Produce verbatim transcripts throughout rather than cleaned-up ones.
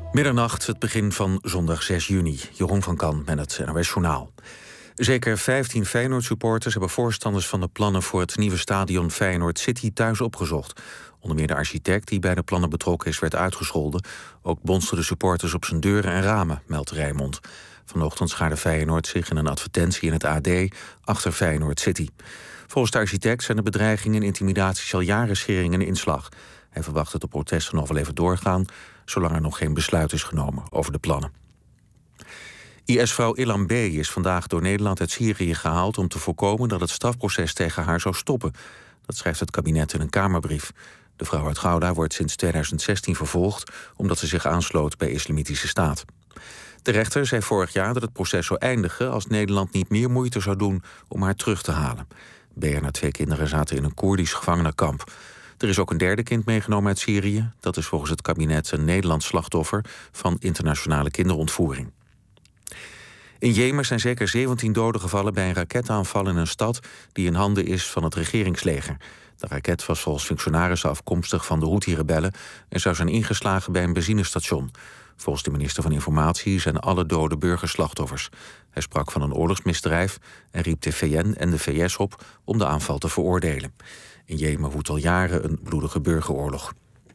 Middernacht, het begin van zondag zes juni. Jeroen van Kan met het N O S Journaal. Zeker vijftien Feyenoord-supporters hebben voorstanders van de plannen voor het nieuwe stadion Feyenoord City thuis opgezocht. Onder meer de architect die bij de plannen betrokken is, werd uitgescholden. Ook bonsten de supporters op zijn deuren en ramen, meldt Rijnmond. Vanochtend schaarde Feyenoord zich in een advertentie in het A D achter Feyenoord City. Volgens de architect zijn de bedreigingen en intimidaties al jaren schering en inslag. Hij verwacht dat de protesten nog wel even doorgaan, zolang er nog geen besluit is genomen over de plannen. I S-vrouw Ilham B. is vandaag door Nederland uit Syrië gehaald om te voorkomen dat het strafproces tegen haar zou stoppen. Dat schrijft het kabinet in een Kamerbrief. De vrouw uit Gouda wordt sinds tweeduizend zestien vervolgd omdat ze zich aansloot bij Islamitische Staat. De rechter zei vorig jaar dat het proces zou eindigen als Nederland niet meer moeite zou doen om haar terug te halen. B. en haar twee kinderen zaten in een Koerdisch gevangenenkamp. Er is ook een derde kind meegenomen uit Syrië. Dat is volgens het kabinet een Nederlands slachtoffer van internationale kinderontvoering. In Jemen zijn zeker zeventien doden gevallen bij een raketaanval in een stad die in handen is van het regeringsleger. De raket was volgens functionarissen afkomstig van de Houthi-rebellen en zou zijn ingeslagen bij een benzinestation. Volgens de minister van Informatie zijn alle doden burgerslachtoffers. Hij sprak van een oorlogsmisdrijf en riep de V N en de V S op om de aanval te veroordelen. In Jemen woedt al jaren een bloedige burgeroorlog.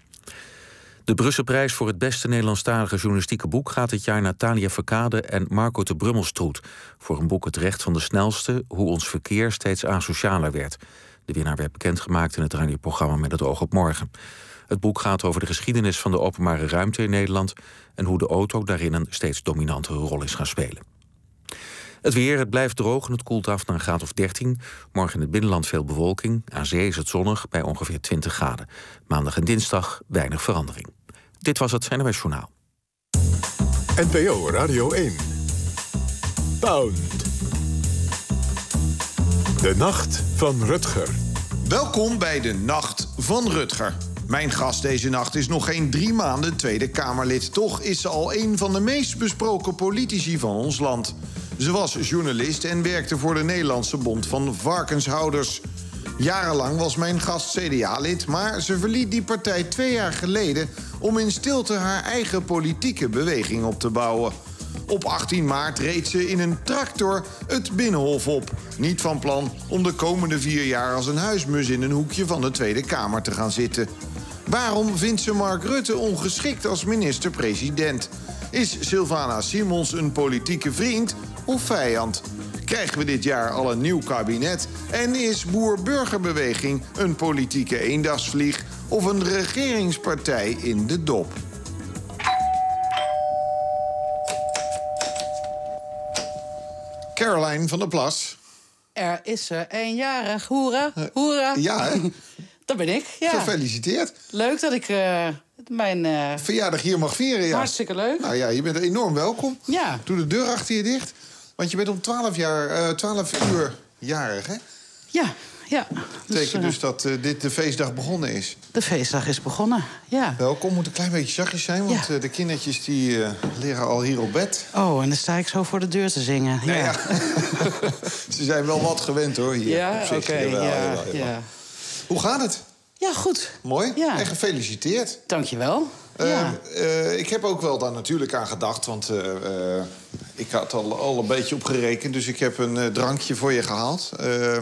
De Brusselprijs voor het beste Nederlandstalige journalistieke boek gaat dit jaar naar Thalia Verkade en Marco de Brummelstroet. Voor een boek Het Recht van de Snelste, hoe ons verkeer steeds asocialer werd. De winnaar werd bekendgemaakt in het radioprogramma Met het oog op morgen. Het boek gaat over de geschiedenis van de openbare ruimte in Nederland en hoe de auto daarin een steeds dominantere rol is gaan spelen. Het weer, het blijft droog en het koelt af naar een graad of dertien. Morgen in het binnenland veel bewolking. Aan zee is het zonnig bij ongeveer twintig graden. Maandag en dinsdag weinig verandering. Dit was het N O S Journaal. N P O Radio één. Pound. De Nacht van Rutger. Welkom bij de Nacht van Rutger. Mijn gast deze nacht is nog geen drie maanden Tweede Kamerlid. Toch is ze al een van de meest besproken politici van ons land. Ze was journalist en werkte voor de Nederlandse Bond van Varkenshouders. Jarenlang was mijn gast C D A-lid, maar ze verliet die partij twee jaar geleden om in stilte haar eigen politieke beweging op te bouwen. Op achttien maart reed ze in een tractor het Binnenhof op. Niet van plan om de komende vier jaar als een huismus in een hoekje van de Tweede Kamer te gaan zitten. Waarom vindt ze Mark Rutte ongeschikt als minister-president? Is Sylvana Simons een politieke vriend of vijand? Krijgen we dit jaar al een nieuw kabinet? En is Boer-Burgerbeweging een politieke eendagsvlieg of een regeringspartij in de dop? Caroline van der Plas. Er is er eenjarig. Hoera, hoera. Ja, hè? Dat ben ik, ja. Gefeliciteerd. Leuk dat ik uh, mijn... Uh... verjaardag hier mag vieren, ja. Hartstikke leuk. Nou ja, je bent enorm welkom. Ja. Doe de deur achter je dicht. Want je bent om twaalf jaar, uh, twaalf uur jarig, hè? Ja, ja. Dat betekent dus, uh, dus dat uh, dit de feestdag begonnen is. De feestdag is begonnen, ja. Welkom, moet een klein beetje zachtjes zijn, want ja. uh, de kindertjes die uh, liggen al hier op bed. Oh, en dan sta ik zo voor de deur te zingen. Ja. Nee, ja. Ze zijn wel wat gewend, hoor, hier. Ja, oké, okay, ja, ja, ja. Hoe gaat het? Ja, goed. Mooi. Ja. En gefeliciteerd. Dank je wel. Uh, ja. uh, ik heb ook wel daar natuurlijk aan gedacht, want uh, uh, ik had al, al een beetje opgerekend, dus ik heb een uh, drankje voor je gehaald. Uh,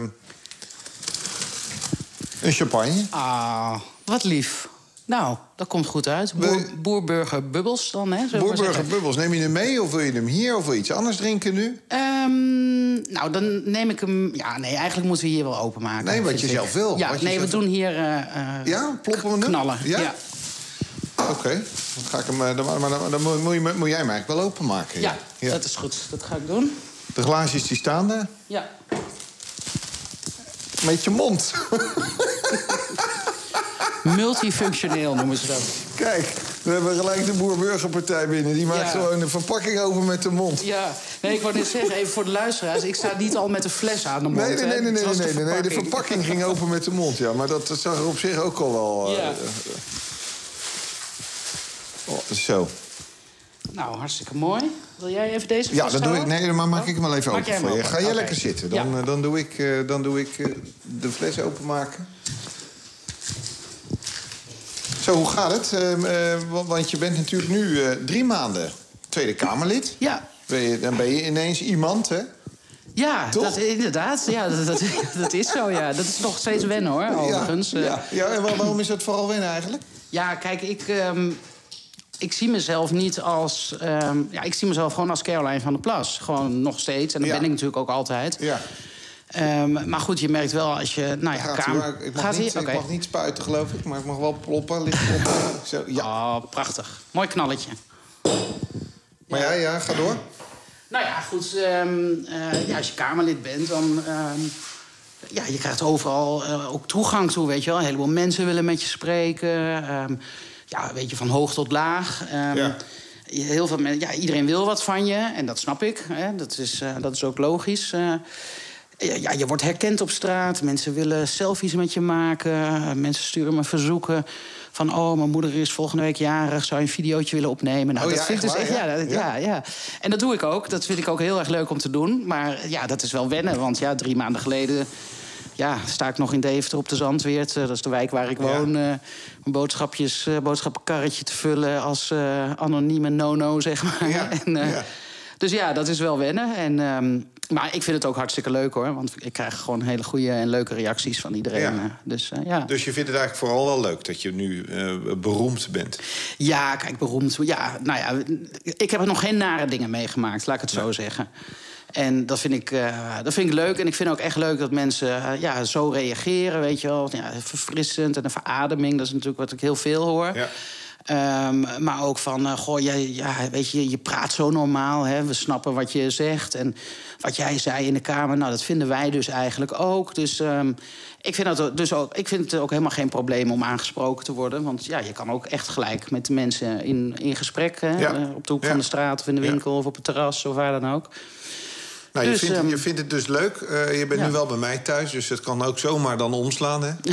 een champagne. Ah, wat lief. Nou, dat komt goed uit. Boer, boerburger bubbels dan, hè? Boerburger bubbels. Neem je hem mee of wil je hem hier of wil je iets anders drinken nu? Um, nou, dan neem ik hem... Ja, nee, eigenlijk moeten we hier wel openmaken. Nee, wat je ik. zelf wil. Ja, wat nee, we doen hier uh, ja, ploppen we hem? Knallen. Ja? Ja. Oké, okay. Dan ga ik hem... Dan, dan, dan, dan moet, je, moet jij hem eigenlijk wel openmaken. Ja, ja, dat is goed. Dat ga ik doen. De glaasjes die staan daar? Ja. Met je mond. Multifunctioneel noemen ze dat. Kijk, we hebben gelijk de Boer-Burgerpartij binnen. Die maakt ja. gewoon de verpakking over met de mond. Ja, nee, ik wou net zeggen, even voor de luisteraars... ik sta niet al met een fles aan de mond. Nee, nee, nee, nee, nee, nee, de nee, nee, de verpakking ging open met de mond, ja. Maar dat zag er op zich ook al wel... Uh, ja. uh, oh, zo. Nou, hartstikke mooi. Wil jij even deze Ja, dat doe ik. Nee, maar maak ik hem wel even maak open voor je. Open. Ga jij okay. lekker zitten. Dan, ja. uh, dan doe ik, uh, dan doe ik uh, de fles openmaken. Zo, hoe gaat het? Uh, uh, want je bent natuurlijk nu uh, drie maanden Tweede Kamerlid. Ja. Ben je, dan ben je ineens iemand, hè? Ja, dat, inderdaad. Ja, dat, dat, dat is zo, ja. Dat is nog steeds wennen, hoor, overigens. Ja, ja. ja en waarom is dat vooral wennen eigenlijk? Ja, kijk, ik... Um, Ik zie mezelf niet als... Um, ja, ik zie mezelf gewoon als Caroline van der Plas. Gewoon nog steeds. En dat ja. ben ik natuurlijk ook altijd. Ja. Um, maar goed, je merkt wel als je... Nou ja, kamer... Ik, mag niet, okay. ik mag niet spuiten, geloof ik. Maar ik mag wel ploppen, licht ploppen. Zo, ja. Oh, prachtig. Mooi knalletje. Maar ja, ja, ga door. Nou ja, goed. Um, uh, ja, als je Kamerlid bent, dan... Um, ja, je krijgt overal uh, ook toegang toe, weet je wel. Een heleboel mensen willen met je spreken... Um, Ja, weet je, van hoog tot laag. Um, ja. Heel veel mensen, ja, iedereen wil wat van je. En dat snap ik. Hè. Dat, is, uh, dat is ook logisch. Uh, ja, je wordt herkend op straat. Mensen willen selfies met je maken. Uh, mensen sturen me verzoeken. Van, oh, mijn moeder is volgende week jarig. Zou je een videootje willen opnemen? Nou, oh, dat ja, vind ik dus echt, ja, dat, ja. Ja, ja. En dat doe ik ook. Dat vind ik ook heel erg leuk om te doen. Maar ja, dat is wel wennen. Want ja, drie maanden geleden... Ja, sta ik nog in Deventer op de Zandweert. Uh, dat is de wijk waar ik woon. Ja. Uh, mijn boodschapjes, uh, boodschappenkarretje te vullen als uh, anonieme no-no, zeg maar. Ja. en, uh, ja. Dus ja, dat is wel wennen. En, um, maar ik vind het ook hartstikke leuk, hoor. Want ik krijg gewoon hele goede en leuke reacties van iedereen. Ja. Uh, dus, uh, ja. dus je vindt het eigenlijk vooral wel leuk dat je nu uh, beroemd bent? Ja, kijk, beroemd. Ja, nou ja, ik heb er nog geen nare dingen meegemaakt, laat ik het ja. zo zeggen. En dat vind, ik, uh, dat vind ik leuk. En ik vind ook echt leuk dat mensen uh, ja, zo reageren, weet je wel. Ja, verfrissend en een verademing, dat is natuurlijk wat ik heel veel hoor. Ja. Um, maar ook van, uh, goh, jij, ja, weet je, je praat zo normaal, hè. We snappen wat je zegt. En wat jij zei in de Kamer, nou, dat vinden wij dus eigenlijk ook. Dus um, ik, vind dat dus ook, ik vind het ook helemaal geen probleem om aangesproken te worden. Want ja, je kan ook echt gelijk met de mensen in, in gesprek, hè. Ja. Uh, op de hoek ja. van de straat of in de winkel ja. of op het terras of waar dan ook. Nou, dus, je, vindt, um, je vindt het dus leuk. Uh, je bent ja. nu wel bij mij thuis, dus het kan ook zomaar dan omslaan, hè?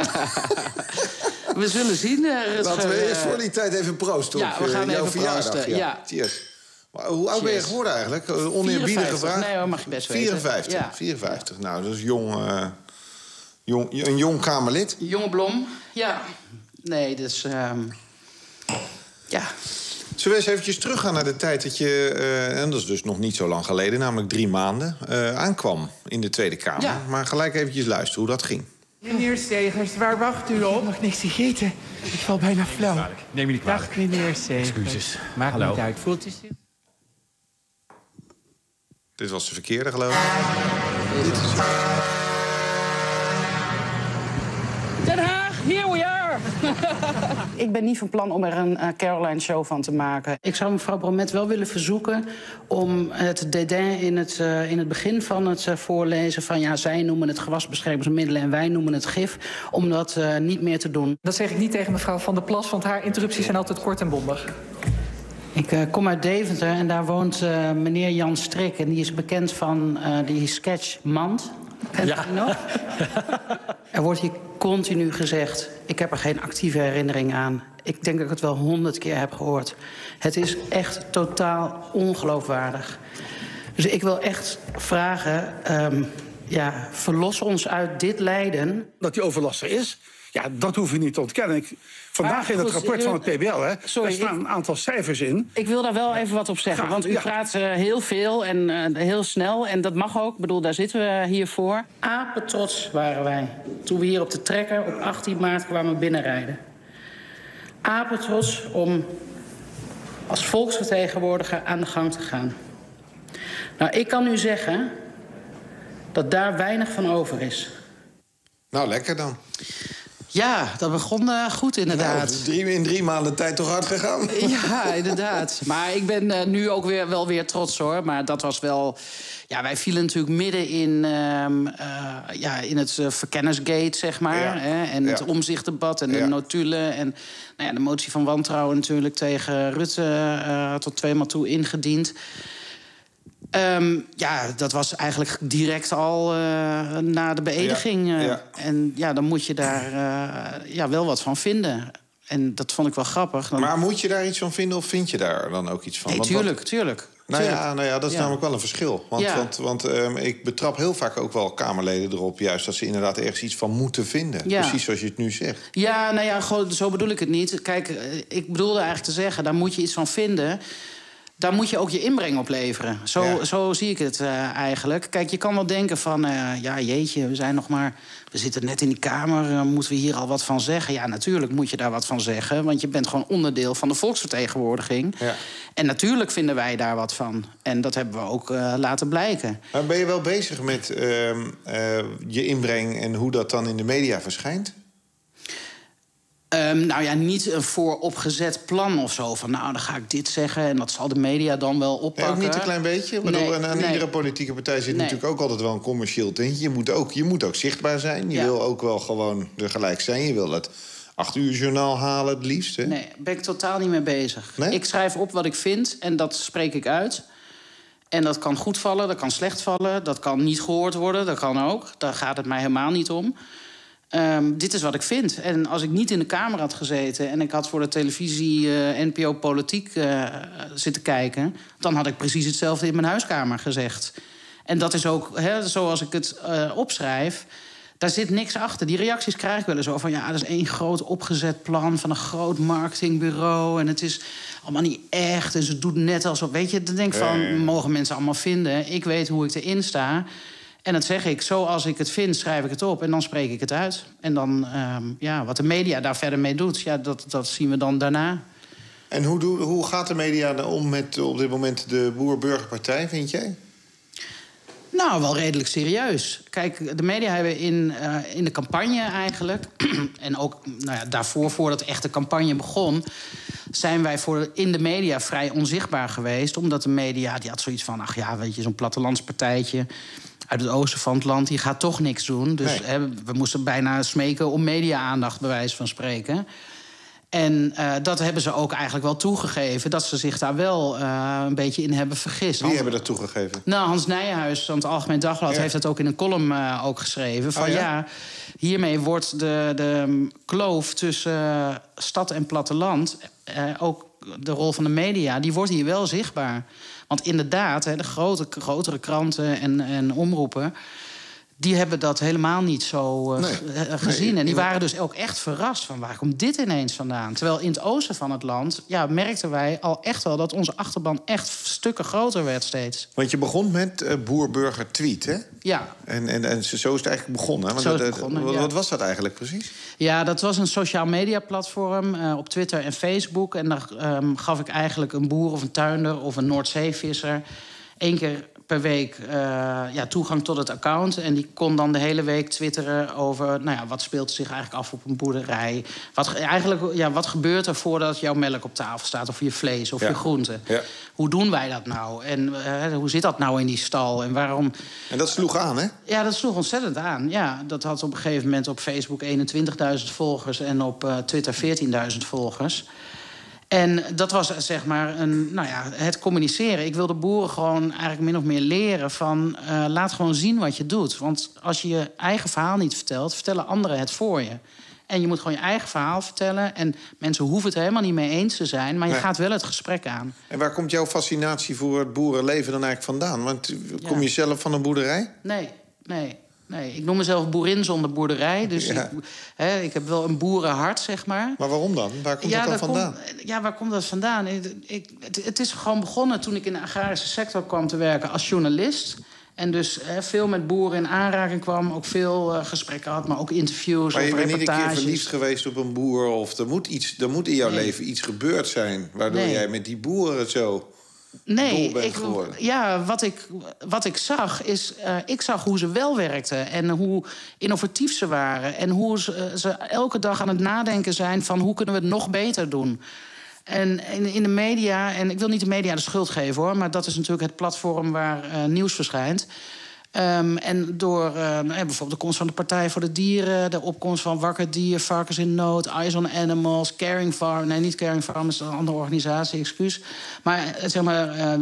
We zullen zien. Uh, Laten we eerst voor die tijd even proosten op ja, we gaan uh, jouw even verjaardag. proosten. Ja. Ja. Cheers. Maar hoe oud ben je geworden eigenlijk? Uh, oneerbiedige vraag. Nee hoor, mag je best weten. vierenvijftig. Ja. vierenvijftig. Nou, dat is jong, uh, jong, een jong Kamerlid. Jonge blom, ja. Nee, dus... Um, ja... Zullen we eens eventjes teruggaan naar de tijd dat je... Uh, en dat is dus nog niet zo lang geleden, namelijk drie maanden... Uh, aankwam in de Tweede Kamer. Ja. Maar gelijk eventjes luisteren hoe dat ging. Meneer Segers, waar wacht u op? Nog niks gegeten. Ik val bijna flauw. Neem je niet kwalijk. Dag, meneer Segers. Excuses. Maakt Hallo. niet uit. Voelt u zich? Dit was de verkeerde, geloof ik. Dit is... Den Haag, here we are! Ik ben niet van plan om er een uh, Caroline-show van te maken. Ik zou mevrouw Bromet wel willen verzoeken om het dédain in het, uh, in het begin van het uh, voorlezen... van ja, zij noemen het gewasbeschermingsmiddelen en wij noemen het gif... om dat uh, niet meer te doen. Dat zeg ik niet tegen mevrouw Van der Plas, want haar interrupties zijn altijd kort en bondig. Ik uh, kom uit Deventer en daar woont uh, meneer Jan Strik... en die is bekend van uh, die sketch Mand. Kent ja. u nog? Er wordt hier continu gezegd... ik heb er geen actieve herinnering aan. Ik denk dat ik het wel honderd keer heb gehoord. Het is echt totaal ongeloofwaardig. Dus ik wil echt vragen... Um, ja, verlos ons uit dit lijden. Dat die overlast er is, ja, dat hoef je niet te ontkennen. Ik, vandaag goed, in het rapport van het P B L, hè, sorry, daar staan ik, een aantal cijfers in. Ik wil daar wel even wat op zeggen. Graag, want u ja. praat uh, heel veel en uh, heel snel. En dat mag ook. Ik bedoel, daar zitten we hier voor. Apetrots waren wij. Toen we hier op de trekker op achttien maart kwamen binnenrijden. Apetrots om als volksvertegenwoordiger aan de gang te gaan. Nou, ik kan u zeggen dat daar weinig van over is. Nou, lekker dan. Ja, dat begon uh, goed inderdaad. Nou, drie, in drie maanden tijd toch hard gegaan? Ja, inderdaad. Maar ik ben uh, nu ook weer, wel weer trots, hoor. Maar dat was wel... Ja, wij vielen natuurlijk midden in, uh, uh, ja, in het uh, verkennisgate, zeg maar. Ja. Hè, en ja. het omzichtdebat en de ja. notulen. En nou ja, de motie van wantrouwen natuurlijk tegen Rutte... Uh, tot tweemaal toe ingediend. Um, ja, dat was eigenlijk direct al uh, na de beëdiging. Uh, ja, ja. En ja, dan moet je daar uh, ja, wel wat van vinden. En dat vond ik wel grappig. Dan... Maar moet je daar iets van vinden of vind je daar dan ook iets van? Nee, Want tuurlijk, wat... tuurlijk. Nou ja, nou ja, dat is ja. namelijk wel een verschil. Want, ja. want, want um, ik betrap heel vaak ook wel Kamerleden erop... juist dat ze inderdaad ergens iets van moeten vinden. Ja. Precies zoals je het nu zegt. Ja, nou ja, gewoon, zo bedoel ik het niet. Kijk, ik bedoelde eigenlijk te zeggen, daar moet je iets van vinden... Daar moet je ook je inbreng op leveren. Zo, ja. zo zie ik het uh, eigenlijk. Kijk, je kan wel denken van... Uh, ja, jeetje, we zijn nog maar... we zitten net in die Kamer, uh, moeten we hier al wat van zeggen? Ja, natuurlijk moet je daar wat van zeggen. Want je bent gewoon onderdeel van de volksvertegenwoordiging. Ja. En natuurlijk vinden wij daar wat van. En dat hebben we ook uh, laten blijken. Maar ben je wel bezig met uh, uh, je inbreng... en hoe dat dan in de media verschijnt? Um, nou ja, niet een vooropgezet plan of zo. Van nou, dan ga ik dit zeggen en dat zal de media dan wel oppakken. Nee, ook niet een klein beetje? Nee, bedoel, en aan nee. iedere politieke partij zit nee. natuurlijk ook altijd wel een commercieel tintje. Je moet ook, je moet ook zichtbaar zijn. Je ja. wil ook wel gewoon er gelijk zijn. Je wil het acht uur journaal halen het liefst. Hè? Nee, daar ben ik totaal niet mee bezig. Nee? Ik schrijf op wat ik vind en dat spreek ik uit. En dat kan goed vallen, dat kan slecht vallen. Dat kan niet gehoord worden, dat kan ook. Daar gaat het mij helemaal niet om. Um, dit is wat ik vind. En als ik niet in de Kamer had gezeten... en ik had voor de televisie uh, N P O Politiek uh, zitten kijken... dan had ik precies hetzelfde in mijn huiskamer gezegd. En dat is ook, he, zoals ik het uh, opschrijf... daar zit niks achter. Die reacties krijg ik wel eens zo van... ja, dat is één groot opgezet plan van een groot marketingbureau... en het is allemaal niet echt en ze doet net alsof... weet je, dan denk ik van, mogen mensen allemaal vinden. Ik weet hoe ik erin sta... En dat zeg ik, zoals ik het vind, schrijf ik het op en dan spreek ik het uit. En dan, um, ja, wat de media daar verder mee doet, ja, dat, dat zien we dan daarna. En hoe, doe, hoe gaat de media om met op dit moment de Boer-Burgerpartij, vind jij? Nou, wel redelijk serieus. Kijk, de media hebben in, uh, in de campagne eigenlijk... en ook nou ja, daarvoor, voordat de echte campagne begon... zijn wij voor in de media vrij onzichtbaar geweest. Omdat de media, die had zoiets van... ach ja, weet je, zo'n plattelandspartijtje... uit het oosten van het land, die gaat toch niks doen. Dus nee. hè, we moesten bijna smeken om media-aandacht, bij wijze van spreken. En uh, dat hebben ze ook eigenlijk wel toegegeven... dat ze zich daar wel uh, een beetje in hebben vergist. Wie Hans... hebben dat toegegeven? Nou, Hans Nijenhuis van het Algemeen Dagblad... Ja. heeft dat ook in een column uh, ook geschreven. Van oh, ja? ja, hiermee wordt de, de kloof tussen uh, stad en platteland... Uh, ook de rol van de media, die wordt hier wel zichtbaar. Want inderdaad, hè, de grote, grotere kranten en, en omroepen... die hebben dat helemaal niet zo uh, nee. gezien. Nee, en die waren dus ook echt verrast van waar komt dit ineens vandaan? Terwijl in het oosten van het land ja, merkten wij al echt wel... dat onze achterban echt stukken groter werd steeds. Want je begon met uh, Boer-Burger Tweet, hè? Ja. En, en, en zo is het eigenlijk begonnen. Want zo is het het begonnen, wat, ja. wat was dat eigenlijk precies? Ja, dat was een sociaal media platform uh, op Twitter en Facebook. En daar um, gaf ik eigenlijk een boer of een tuinder of een Noordzeevisser... één keer per week uh, ja, toegang tot het account. En die kon dan de hele week twitteren over... nou ja, wat speelt zich eigenlijk af op een boerderij. Wat, eigenlijk, ja, wat gebeurt er voordat jouw melk op tafel staat... of je vlees of ja. je groenten. Ja. Hoe doen wij dat nou? En uh, hoe zit dat nou in die stal? En waarom... En dat sloeg aan, hè? Ja, dat sloeg ontzettend aan. Ja, dat had op een gegeven moment op Facebook eenentwintigduizend volgers... en op uh, Twitter veertienduizend volgers... En dat was zeg maar een, nou ja, het communiceren. Ik wil de boeren gewoon eigenlijk min of meer leren van... Uh, laat gewoon zien wat je doet. Want als je je eigen verhaal niet vertelt... vertellen anderen het voor je. En je moet gewoon je eigen verhaal vertellen. En mensen hoeven het er helemaal niet mee eens te zijn... maar je nee. gaat wel het gesprek aan. En waar komt jouw fascinatie voor het boerenleven dan eigenlijk vandaan? Want kom ja. je zelf van een boerderij? Nee, nee. Nee, ik noem mezelf boerin zonder boerderij. Dus ja. ik, hè, ik heb wel een boerenhart, zeg maar. Maar waarom dan? Waar komt ja, dat dan vandaan? Komt, ja, waar komt dat vandaan? Ik, het, het is gewoon begonnen toen ik in de agrarische sector kwam te werken als journalist. En dus hè, veel met boeren in aanraking kwam. Ook veel uh, gesprekken had, maar ook interviews. Maar je bent reportages. niet een keer verliefd geweest op een boer? Of er moet, iets, er moet in jouw nee. leven iets gebeurd zijn... waardoor nee. jij met die boeren zo... Nee, ik, ja, wat ik, wat ik zag is... Uh, ik zag hoe ze wel werkten en hoe innovatief ze waren... en hoe ze, ze elke dag aan het nadenken zijn van... hoe kunnen we het nog beter doen. En in, in de media, en ik wil niet de media de schuld geven, hoor... maar dat is natuurlijk het platform waar uh, nieuws verschijnt... Um, en door uh, bijvoorbeeld de komst van de Partij voor de Dieren... de opkomst van Wakker Dier, Varkens in Nood, Eyes on Animals... Caring Farm, nee, niet Caring Farm, is een andere organisatie, excuus. Maar zeg maar, uh,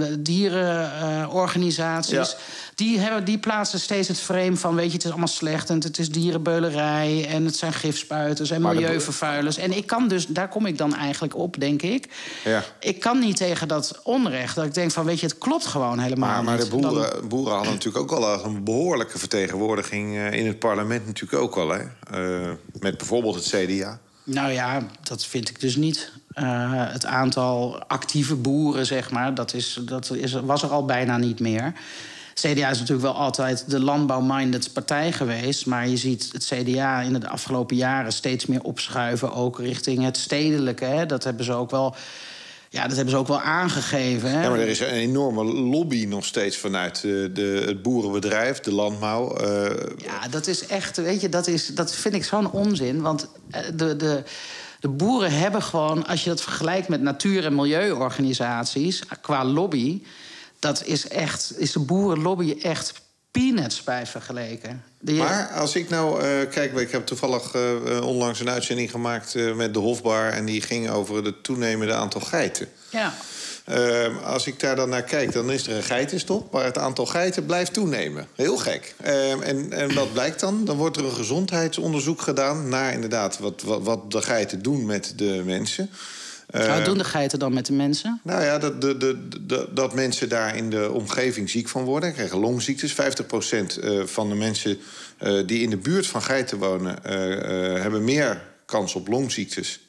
dierenorganisaties... Uh, ja. die, hebben, die plaatsen steeds het frame van... weet je, het is allemaal slecht en het is dierenbeulerij... en het zijn gifspuiters en milieuvervuilers. En ik kan dus, daar kom ik dan eigenlijk op, denk ik. Ja. Ik kan niet tegen dat onrecht. Dat ik denk van, weet je, het klopt gewoon helemaal maar, maar niet. Maar de boeren, dan... boeren hadden natuurlijk ook al een behoorlijke vertegenwoordiging... Uh, in het parlement natuurlijk ook al, hè? Uh, met bijvoorbeeld het C D A. Nou ja, dat vind ik dus niet. Uh, het aantal actieve boeren, zeg maar, dat, is, dat is, was er al bijna niet meer. C D A is natuurlijk wel altijd de landbouw-minded partij geweest... maar je ziet het C D A in de afgelopen jaren steeds meer opschuiven... ook richting het stedelijke. Hè? Dat hebben ze ook wel... Ja, dat hebben ze ook wel aangegeven. Hè? Ja, maar er is een enorme lobby nog steeds vanuit de, de, het boerenbedrijf, de landbouw. Uh... Ja, dat is echt, weet je, dat, is, dat vind ik zo'n onzin. Want de, de, de boeren hebben gewoon, als je dat vergelijkt met natuur- en milieuorganisaties... qua lobby, dat is echt, is de boerenlobby echt peanuts bij vergeleken. De... Maar als ik nou... Uh, kijk, ik heb toevallig uh, onlangs een uitzending gemaakt uh, met de Hofbar... en die ging over het toenemende aantal geiten. Ja. Uh, als ik daar dan naar kijk, dan is er een geitenstop... maar het aantal geiten blijft toenemen. Heel gek. Uh, en, en wat blijkt dan? Dan wordt er een gezondheidsonderzoek gedaan... naar inderdaad wat, wat, wat de geiten doen met de mensen... Uh, Wat doen de geiten dan met de mensen? Nou ja, dat, de, de, de, dat mensen daar in de omgeving ziek van worden. Krijgen longziektes. vijftig procent van de mensen uh, die in de buurt van geiten wonen... Uh, uh, hebben meer kans op longziektes.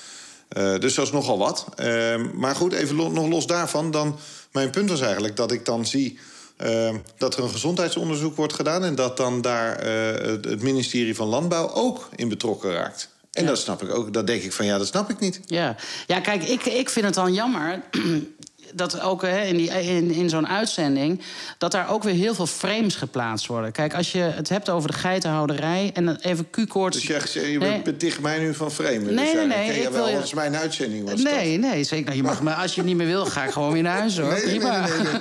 Uh, dus dat is nogal wat. Uh, maar goed, even lo- nog los daarvan. Dan, mijn punt was eigenlijk dat ik dan zie... Uh, dat er een gezondheidsonderzoek wordt gedaan... en dat dan daar uh, het ministerie van Landbouw ook in betrokken raakt. En ja. dat snap ik ook. Dat denk ik van, ja, dat snap ik niet. Ja, ja kijk, ik, ik vind het dan jammer... dat ook hè, in, die, in, in zo'n uitzending... dat daar ook weer heel veel frames geplaatst worden. Kijk, als je het hebt over de geitenhouderij... en even Q-koorts... Dus je, zegt, je nee. bent tegen mij nu van framen. Nee, dus nee, nee. Ik ik wil wel, je... dat is mijn uitzending. Was nee, dat. nee, zeker. Nou, je mag, maar als je niet meer wil, ga ik gewoon weer naar huis, hoor. Nee, nee, Prima. nee, nee,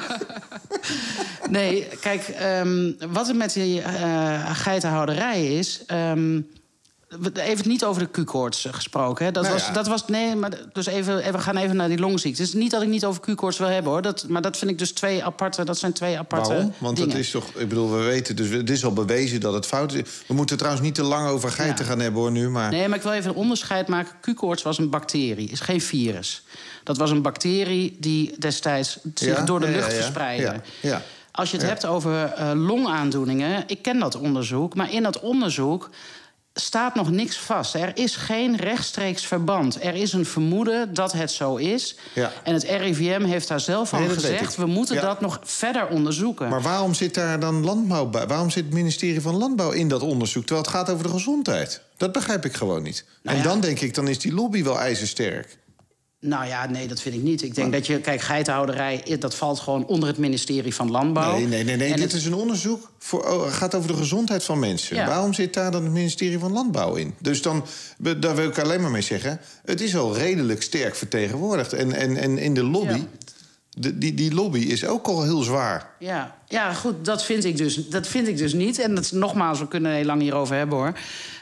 nee. nee, kijk, um, wat er met die uh, geitenhouderij is... Um, even niet over de Q-koorts gesproken. Hè. Dat, nou was, ja. dat was. Nee, maar dus even, we gaan even naar die longziekte. Het is niet dat ik niet over Q-koorts wil hebben, hoor. Dat, maar dat vind ik dus twee aparte. Dat zijn twee aparte. Waarom? Want dingen. het is toch. Ik bedoel, we weten. Dus het is al bewezen dat het fout is. We moeten trouwens niet te lang over geiten ja. gaan hebben, hoor, nu. Maar... Nee, maar ik wil even een onderscheid maken. Q-koorts was een bacterie, is geen virus. Dat was een bacterie die destijds zich ja? door de ja, lucht ja, ja. verspreidde. Ja. Ja. Als je het ja. hebt over uh, longaandoeningen, ik ken dat onderzoek, maar in dat onderzoek staat nog niks vast. Er is geen rechtstreeks verband. Er is een vermoeden dat het zo is. Ja. En het R I V M heeft daar zelf van nee, gezegd... we moeten ja. dat nog verder onderzoeken. Maar waarom zit daar dan landbouw bij? Waarom zit het ministerie van Landbouw in dat onderzoek... terwijl het gaat over de gezondheid? Dat begrijp ik gewoon niet. Nou en ja. dan denk ik, dan is die lobby wel ijzersterk. Nou ja, nee, dat vind ik niet. Ik denk maar... dat je, kijk, geitenhouderij, dat valt gewoon onder het ministerie van Landbouw. Nee, nee, nee, nee. dit het... is een onderzoek, voor, oh, gaat over de gezondheid van mensen. Ja. Waarom zit daar dan het ministerie van Landbouw in? Dus dan, daar wil ik alleen maar mee zeggen... het is al redelijk sterk vertegenwoordigd. En, en, en in de lobby, ja. de, die, die lobby is ook al heel zwaar. Ja, ja goed, dat vind ik dus, dat vind ik dus niet. En dat, nogmaals, we kunnen heel lang hierover hebben, hoor.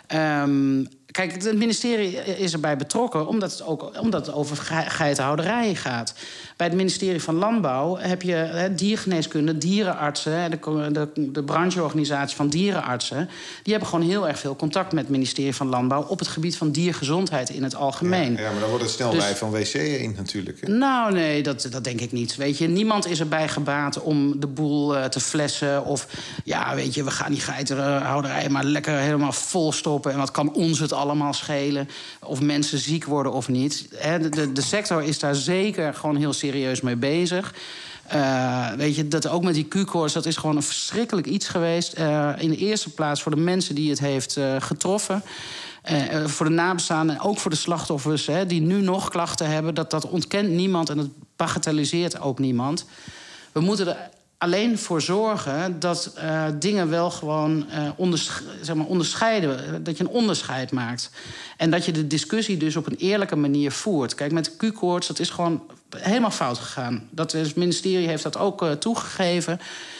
Um, Kijk, het ministerie is erbij betrokken omdat het, ook, omdat het over geitenhouderij gaat. Bij het ministerie van Landbouw heb je he, diergeneeskunde, dierenartsen... De, de, de brancheorganisatie van dierenartsen... die hebben gewoon heel erg veel contact met het ministerie van Landbouw... op het gebied van diergezondheid in het algemeen. Ja, ja maar dan wordt het snel dus, bij van W C één natuurlijk. Hè? Nou, nee, dat, dat denk ik niet. Weet je, niemand is erbij gebaat om de boel uh, te flessen... of, ja, weet je, we gaan die geitenhouderij maar lekker helemaal vol stoppen... en wat kan ons het allemaal schelen of mensen ziek worden of niet. He, de, de sector is daar zeker gewoon heel serieus mee bezig. Uh, weet je, dat ook met die Q-koorts, dat is gewoon een verschrikkelijk iets geweest. Uh, in de eerste plaats voor de mensen die het heeft uh, getroffen. Uh, voor de nabestaanden en ook voor de slachtoffers hè, die nu nog klachten hebben. Dat, dat ontkent niemand en dat bagatelliseert ook niemand. We moeten er alleen voor zorgen dat uh, dingen wel gewoon uh, ondersch- zeg maar onderscheiden. Dat je een onderscheid maakt. En dat je de discussie dus op een eerlijke manier voert. Kijk, met de Q-koorts, dat is gewoon helemaal fout gegaan. Dat is, het ministerie heeft dat ook uh, toegegeven.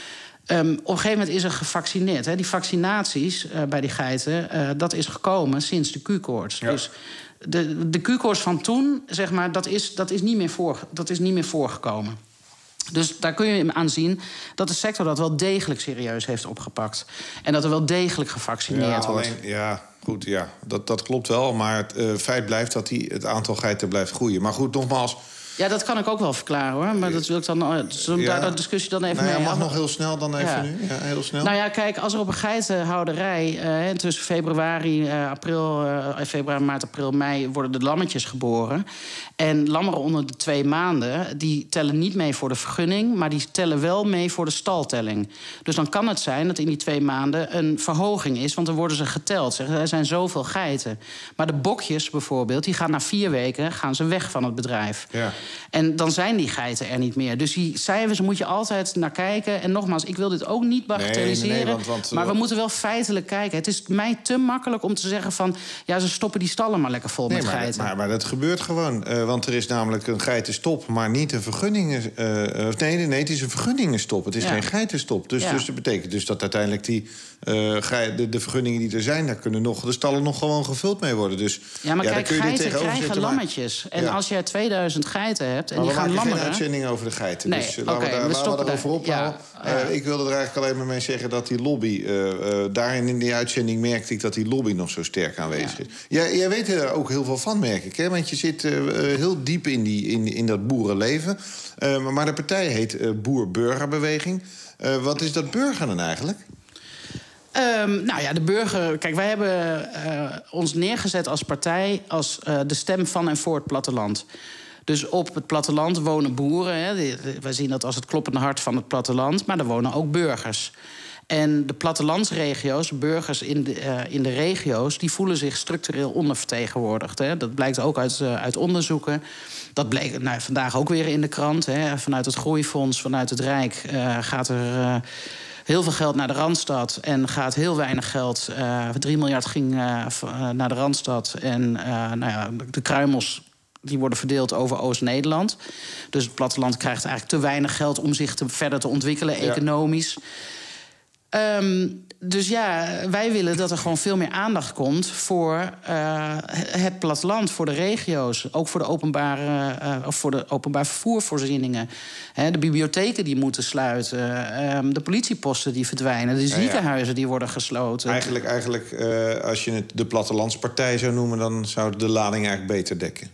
Um, op een gegeven moment is er gevaccineerd. Hè. Die vaccinaties uh, bij die geiten, uh, dat is gekomen sinds de Q-koorts. Ja. Dus de, de Q-koorts van toen, zeg maar, dat is, dat is niet meer voor, dat is niet meer voorgekomen. Dus daar kun je aan zien dat de sector dat wel degelijk serieus heeft opgepakt. En dat er wel degelijk gevaccineerd ja, alleen, wordt. Ja, goed, ja, dat, dat klopt wel. Maar het uh, feit blijft dat die, het aantal geiten blijft groeien. Maar goed, nogmaals... Ja, dat kan ik ook wel verklaren, hoor. Maar dat wil ik dan... Zullen we ja. daar de discussie dan even nou ja, mee... mag nog heel snel dan even ja. nu? Ja, heel snel. Nou ja, kijk, als er op een geitenhouderij... Uh, tussen februari, uh, april, uh, februari, maart, april, mei... worden de lammetjes geboren. En lammeren onder de twee maanden... die tellen niet mee voor de vergunning... maar die tellen wel mee voor de staltelling. Dus dan kan het zijn dat in die twee maanden... een verhoging is, want dan worden ze geteld. Zeg, er zijn zoveel geiten. Maar de bokjes bijvoorbeeld, die gaan na vier weken... gaan ze weg van het bedrijf. Ja. En dan zijn die geiten er niet meer. Dus die cijfers moet je altijd naar kijken. En nogmaals, ik wil dit ook niet bagatelliseren. Nee, nee, nee, want, want, maar we uh... moeten wel feitelijk kijken. Het is mij te makkelijk om te zeggen van... ja, ze stoppen die stallen maar lekker vol nee, met maar, geiten. Maar, maar dat gebeurt gewoon. Uh, want er is namelijk een geitenstop, maar niet een vergunningen... Uh, nee, nee, nee, het is een vergunningenstop. Het is ja. geen geitenstop. Dus, ja. dus dat betekent dus dat uiteindelijk die... Uh, de, de vergunningen die er zijn, daar kunnen nog, de stallen nog gewoon gevuld mee worden. Dus, ja, maar ja, kijk, geiten krijgen lammetjes. En ja. als jij tweeduizend geiten hebt en maar die gaan lammeren... geen uitzending over de geiten. Nee, dus oké, laten we, daar, we laten we daarover daar. ophouden. Ja, uh, uh, ik wilde er eigenlijk alleen maar mee zeggen dat die lobby... Uh, uh, daarin in die uitzending merkte ik dat die lobby nog zo sterk aanwezig is. Ja. Jij, jij weet er ook heel veel van, merk ik. Hè? Want je zit uh, heel diep in, die, in, in dat boerenleven. Uh, maar de partij heet uh, Boer-Burgerbeweging. Uh, wat is dat burger dan eigenlijk? Um, nou ja, de burger... Kijk, wij hebben uh, ons neergezet als partij... als uh, de stem van en voor het platteland. Dus op het platteland wonen boeren. Hè. Wij zien dat als het kloppende hart van het platteland. Maar er wonen ook burgers. En de plattelandsregio's, burgers in de, uh, in de regio's... die voelen zich structureel ondervertegenwoordigd. Hè. Dat blijkt ook uit, uh, uit onderzoeken. Dat bleek nou, vandaag ook weer in de krant. Hè. Vanuit het Groeifonds, vanuit het Rijk uh, gaat er... Uh, heel veel geld naar de Randstad en gaat heel weinig geld... Uh, drie miljard ging uh, naar de Randstad. En uh, nou ja, de kruimels die worden verdeeld over Oost-Nederland. Dus het platteland krijgt eigenlijk te weinig geld... om zich te, verder te ontwikkelen, economisch. Ja. Um, dus ja, wij willen dat er gewoon veel meer aandacht komt... voor uh, het platteland, voor de regio's. Ook voor de openbare, uh, of voor de openbaar vervoervoorzieningen. He, de bibliotheken die moeten sluiten. Um, de politieposten die verdwijnen. De ziekenhuizen ja, ja. die worden gesloten. Eigenlijk, eigenlijk uh, als je het de plattelandspartij zou noemen... dan zou de lading eigenlijk beter dekken.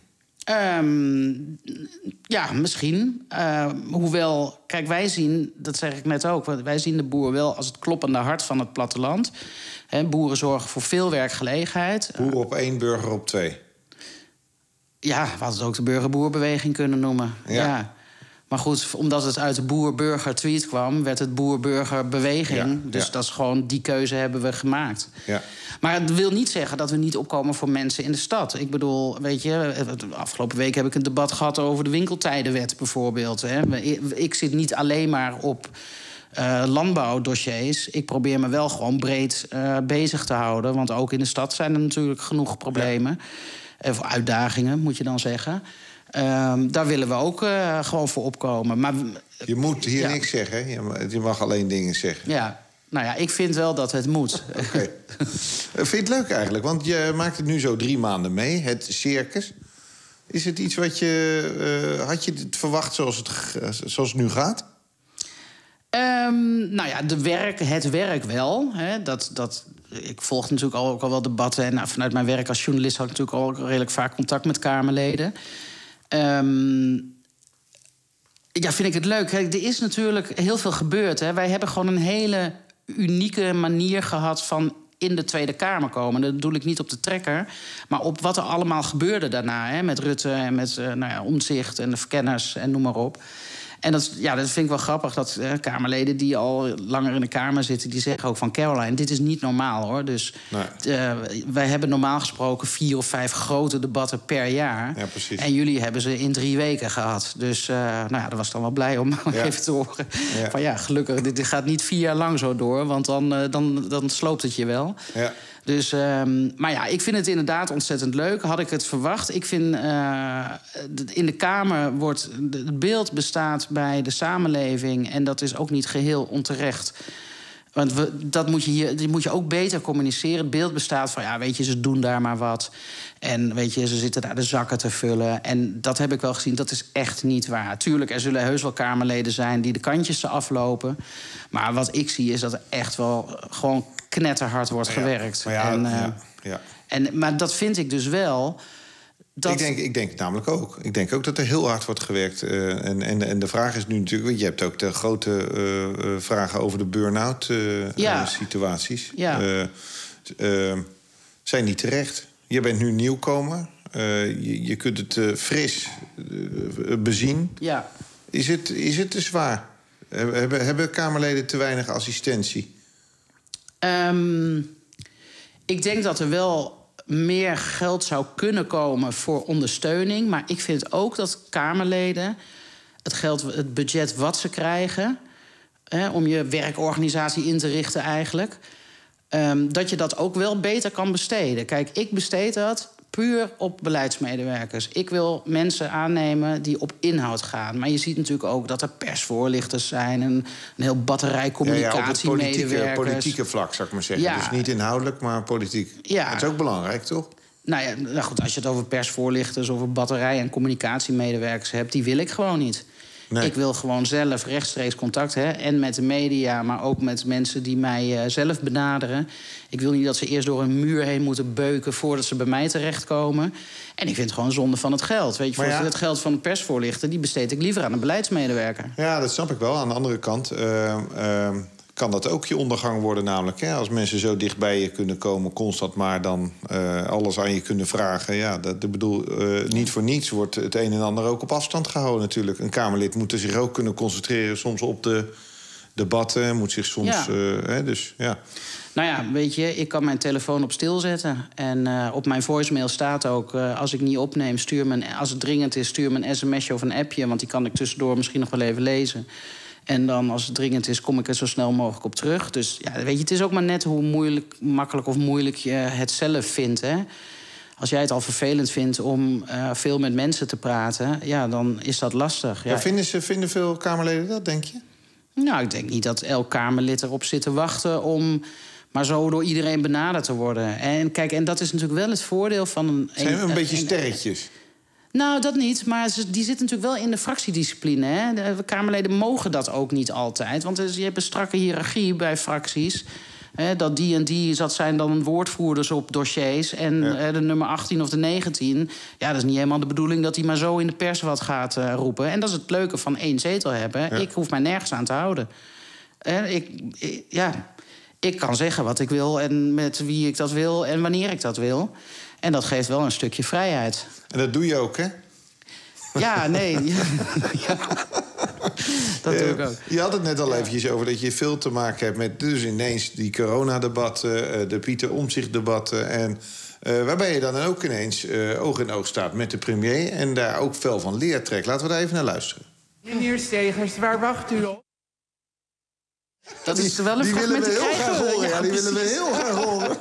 Um, ja, misschien. Uh, hoewel, kijk, wij zien, dat zeg ik net ook... wij zien de boer wel als het kloppende hart van het platteland. He, boeren zorgen voor veel werkgelegenheid. Boer op één, burger op twee. Ja, we hadden het ook de burgerboerbeweging kunnen noemen. Ja. ja. Maar goed, omdat het uit de boer-burger-tweet kwam... werd het boer-burger-beweging. Ja, dus ja. dat is gewoon, die keuze hebben we gemaakt. Ja. Maar het wil niet zeggen dat we niet opkomen voor mensen in de stad. Ik bedoel, weet je, afgelopen week heb ik een debat gehad... over de winkeltijdenwet bijvoorbeeld. Hè. Ik zit niet alleen maar op uh, landbouwdossiers. Ik probeer me wel gewoon breed uh, bezig te houden. Want ook in de stad zijn er natuurlijk genoeg problemen. Ja. Of uitdagingen, moet je dan zeggen... Um, daar willen we ook uh, gewoon voor opkomen. Maar, je moet hier ja. niks zeggen, hè? Je mag alleen dingen zeggen. Ja, nou ja, ik vind wel dat het moet. Oké. Okay. Vind je het leuk eigenlijk? Want je maakt het nu zo drie maanden mee, het circus. Is het iets wat je... Uh, had je het verwacht zoals het, zoals het nu gaat? Um, nou ja, de werk, het werk wel. Hè, dat... dat Ik volg natuurlijk al, ook al wel debatten. En nou, vanuit mijn werk als journalist had ik natuurlijk al redelijk vaak contact met Kamerleden. Um, ja, vind ik het leuk. Kijk, er is natuurlijk heel veel gebeurd. Hè. Wij hebben gewoon een hele unieke manier gehad van in de Tweede Kamer komen. Dat bedoel ik niet op de trekker, maar op wat er allemaal gebeurde daarna. Hè, met Rutte en met uh, nou ja, Omtzigt en de verkenners en noem maar op. En dat, ja, dat vind ik wel grappig, dat uh, Kamerleden die al langer in de Kamer zitten... die zeggen ook van Caroline, dit is niet normaal, hoor. Dus nee. uh, wij hebben normaal gesproken vier of vijf grote debatten per jaar. Ja, precies. En jullie hebben ze in drie weken gehad. Dus uh, nou ja, daar was ik dan wel blij om ja. even te horen. Ja. Van ja, gelukkig, dit gaat niet vier jaar lang zo door... want dan, uh, dan, dan sloopt het je wel. Ja. Dus, um, maar ja, ik vind het inderdaad ontzettend leuk. Had ik het verwacht. Ik vind, uh, in de Kamer wordt... het beeld bestaat bij de samenleving... en dat is ook niet geheel onterecht... Want we, dat moet je hier, dat moet je ook beter communiceren. Het beeld bestaat van, ja, weet je, ze doen daar maar wat. En weet je, ze zitten daar de zakken te vullen. En dat heb ik wel gezien, dat is echt niet waar. Tuurlijk, er zullen heus wel Kamerleden zijn die de kantjes aflopen. Maar wat ik zie is dat er echt wel gewoon knetterhard wordt ja, gewerkt. Maar ja, en, uh, ja, ja. En, maar dat vind ik dus wel... Dat... Ik, denk, ik denk het namelijk ook. Ik denk ook dat er heel hard wordt gewerkt. Uh, en, en, en de vraag is nu natuurlijk... want je hebt ook de grote uh, uh, vragen over de burn-out uh, ja. uh, situaties. Ja. Uh, uh, zijn niet terecht. Je bent nu nieuwkomer. Uh, je, je kunt het uh, fris uh, bezien. Ja. Is het, is het te zwaar? Hebben, hebben Kamerleden te weinig assistentie? Um, ik denk dat er wel... meer geld zou kunnen komen voor ondersteuning. Maar ik vind ook dat Kamerleden het geld, het budget wat ze krijgen... Hè, om je werkorganisatie in te richten eigenlijk... Um, dat je dat ook wel beter kan besteden. Kijk, ik besteed dat puur op beleidsmedewerkers. Ik wil mensen aannemen die op inhoud gaan. Maar je ziet natuurlijk ook dat er persvoorlichters zijn... en een heel batterij communicatiemedewerkers. Ja, ja, op het politieke, politieke vlak, zou ik maar zeggen. Ja. Dus niet inhoudelijk, maar politiek. Ja. Dat is ook belangrijk, toch? Nou ja, nou goed, als je het over persvoorlichters... over batterij- en communicatiemedewerkers hebt... die wil ik gewoon niet. Nee. Ik wil gewoon zelf rechtstreeks contact hebben. En met de media, maar ook met mensen die mij uh, zelf benaderen. Ik wil niet dat ze eerst door een muur heen moeten beuken... voordat ze bij mij terechtkomen. En ik vind het gewoon zonde van het geld. Weet je, voor ja. het geld van de persvoorlichter... die besteed ik liever aan een beleidsmedewerker. Ja, dat snap ik wel. Aan de andere kant... Uh, uh... kan dat ook je ondergang worden namelijk. Hè? Als mensen zo dicht bij je kunnen komen, constant maar dan uh, alles aan je kunnen vragen. Ja, dat, ik bedoel, uh, niet voor niets wordt het een en ander ook op afstand gehouden natuurlijk. Een Kamerlid moet zich ook kunnen concentreren soms op de debatten. Moet zich soms... Ja. Uh, hè, dus, ja. Nou ja, weet je, ik kan mijn telefoon op stil zetten. En uh, op mijn voicemail staat ook... Uh, als ik niet opneem, stuur me een, als het dringend is... stuur me een sms'je of een appje... want die kan ik tussendoor misschien nog wel even lezen... En dan, als het dringend is, kom ik er zo snel mogelijk op terug. Dus ja, weet je, het is ook maar net hoe moeilijk, makkelijk of moeilijk je het zelf vindt. Hè? Als jij het al vervelend vindt om uh, veel met mensen te praten... ja, dan is dat lastig. Ja. Ja, vinden, ze, vinden veel Kamerleden dat, denk je? Nou, ik denk niet dat elk Kamerlid erop zit te wachten... om maar zo door iedereen benaderd te worden. En kijk, en dat is natuurlijk wel het voordeel van een... Zijn we een, een beetje een, sterretjes? Nou, dat niet, maar ze, die zitten natuurlijk wel in de fractiediscipline. Hè? De Kamerleden mogen dat ook niet altijd. Want je hebt een strakke hiërarchie bij fracties. Hè, dat die en die, dat zijn dan woordvoerders op dossiers. En ja. de nummer achttien of de negentien... ja, dat is niet helemaal de bedoeling dat hij maar zo in de pers wat gaat uh, roepen. En dat is het leuke van één zetel hebben. Ja. Ik hoef mij nergens aan te houden. Uh, ik, ik, ja, ik kan zeggen wat ik wil en met wie ik dat wil en wanneer ik dat wil. En dat geeft wel een stukje vrijheid. En dat doe je ook, hè? Ja, nee. Ja. Dat doe ik ook. Je had het net al eventjes over dat je veel te maken hebt met... dus ineens die coronadebatten, de Pieter Omtzigt-debatten... en uh, waarbij je dan ook ineens uh, oog in oog staat met de premier... en daar ook fel van leer trekt. Laten we daar even naar luisteren. Meneer Stegers, waar wacht u op? Dat is wel een die fragment willen we heel graag horen. Ja, ja, die willen we heel graag horen.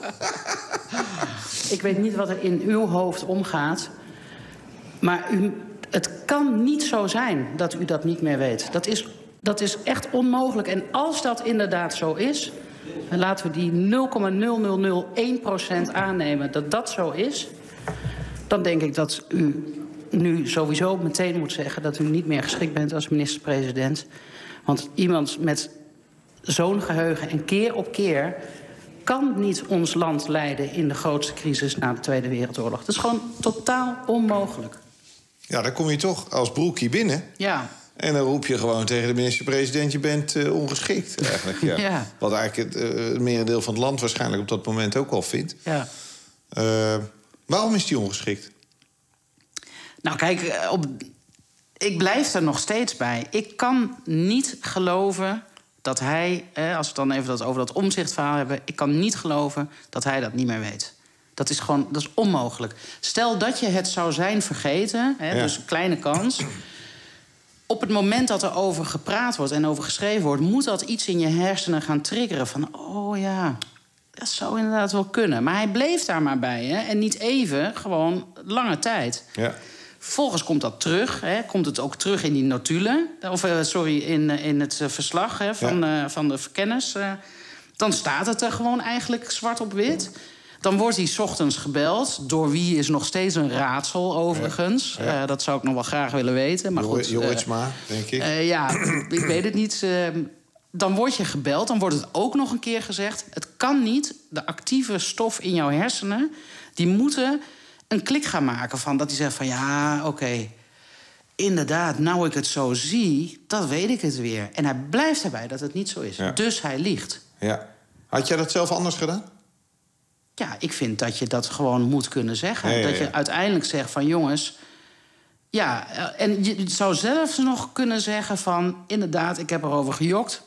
Ik weet niet wat er in uw hoofd omgaat. Maar u, het kan niet zo zijn dat u dat niet meer weet. Dat is, dat is echt onmogelijk. En als dat inderdaad zo is... dan laten we die nul komma nul nul nul één procent aannemen dat dat zo is... dan denk ik dat u nu sowieso meteen moet zeggen... dat u niet meer geschikt bent als minister-president. Want iemand met zo'n geheugen en keer op keer... kan niet ons land leiden in de grootste crisis na de Tweede Wereldoorlog. Dat is gewoon totaal onmogelijk. Ja, dan kom je toch als broekie binnen. Ja. En dan roep je gewoon tegen de minister-president... je bent uh, ongeschikt, eigenlijk. Ja. Ja. Wat eigenlijk het, uh, het merendeel van het land waarschijnlijk op dat moment ook al vindt. Ja. Uh, waarom is die ongeschikt? Nou, kijk, op, ik blijf er nog steeds bij. Ik kan niet geloven... dat hij, eh, als we dan even dat over dat Omtzigt-verhaal hebben... ik kan niet geloven dat hij dat niet meer weet. Dat is gewoon, dat is onmogelijk. Stel dat je het zou zijn vergeten, hè, ja. dus een kleine kans... op het moment dat er over gepraat wordt en over geschreven wordt... moet dat iets in je hersenen gaan triggeren van... oh ja, Dat zou inderdaad wel kunnen. Maar hij bleef daar maar bij, hè? En niet even, gewoon lange tijd. Ja. Vervolgens komt dat terug. Hè? Komt het ook terug in die notulen. Of uh, sorry, in, in het uh, verslag hè, van, ja. uh, van de verkennis. Uh, dan staat het er gewoon eigenlijk zwart op wit. Dan wordt hij 's ochtends gebeld. Door wie is nog steeds een raadsel, overigens. Ja. Ja. Uh, dat zou ik nog wel graag willen weten. Maar goed, Jorritsma, uh, denk ik. Uh, ja, ik weet het niet. Uh, dan word je gebeld. Dan wordt het ook nog een keer gezegd. Het kan niet. De actieve stof in jouw hersenen, die moeten een klik gaan maken van dat hij zegt van ja, oké, okay, inderdaad, nou ik het zo zie, dat weet ik het weer. En hij blijft erbij dat het niet zo is. Ja. Dus hij liegt. Ja. Had jij dat zelf anders gedaan? Ja, ik vind dat je dat gewoon moet kunnen zeggen. Ja, ja, ja. Dat je uiteindelijk zegt van jongens, ja, en je zou zelfs nog kunnen zeggen van inderdaad, ik heb erover gejokt.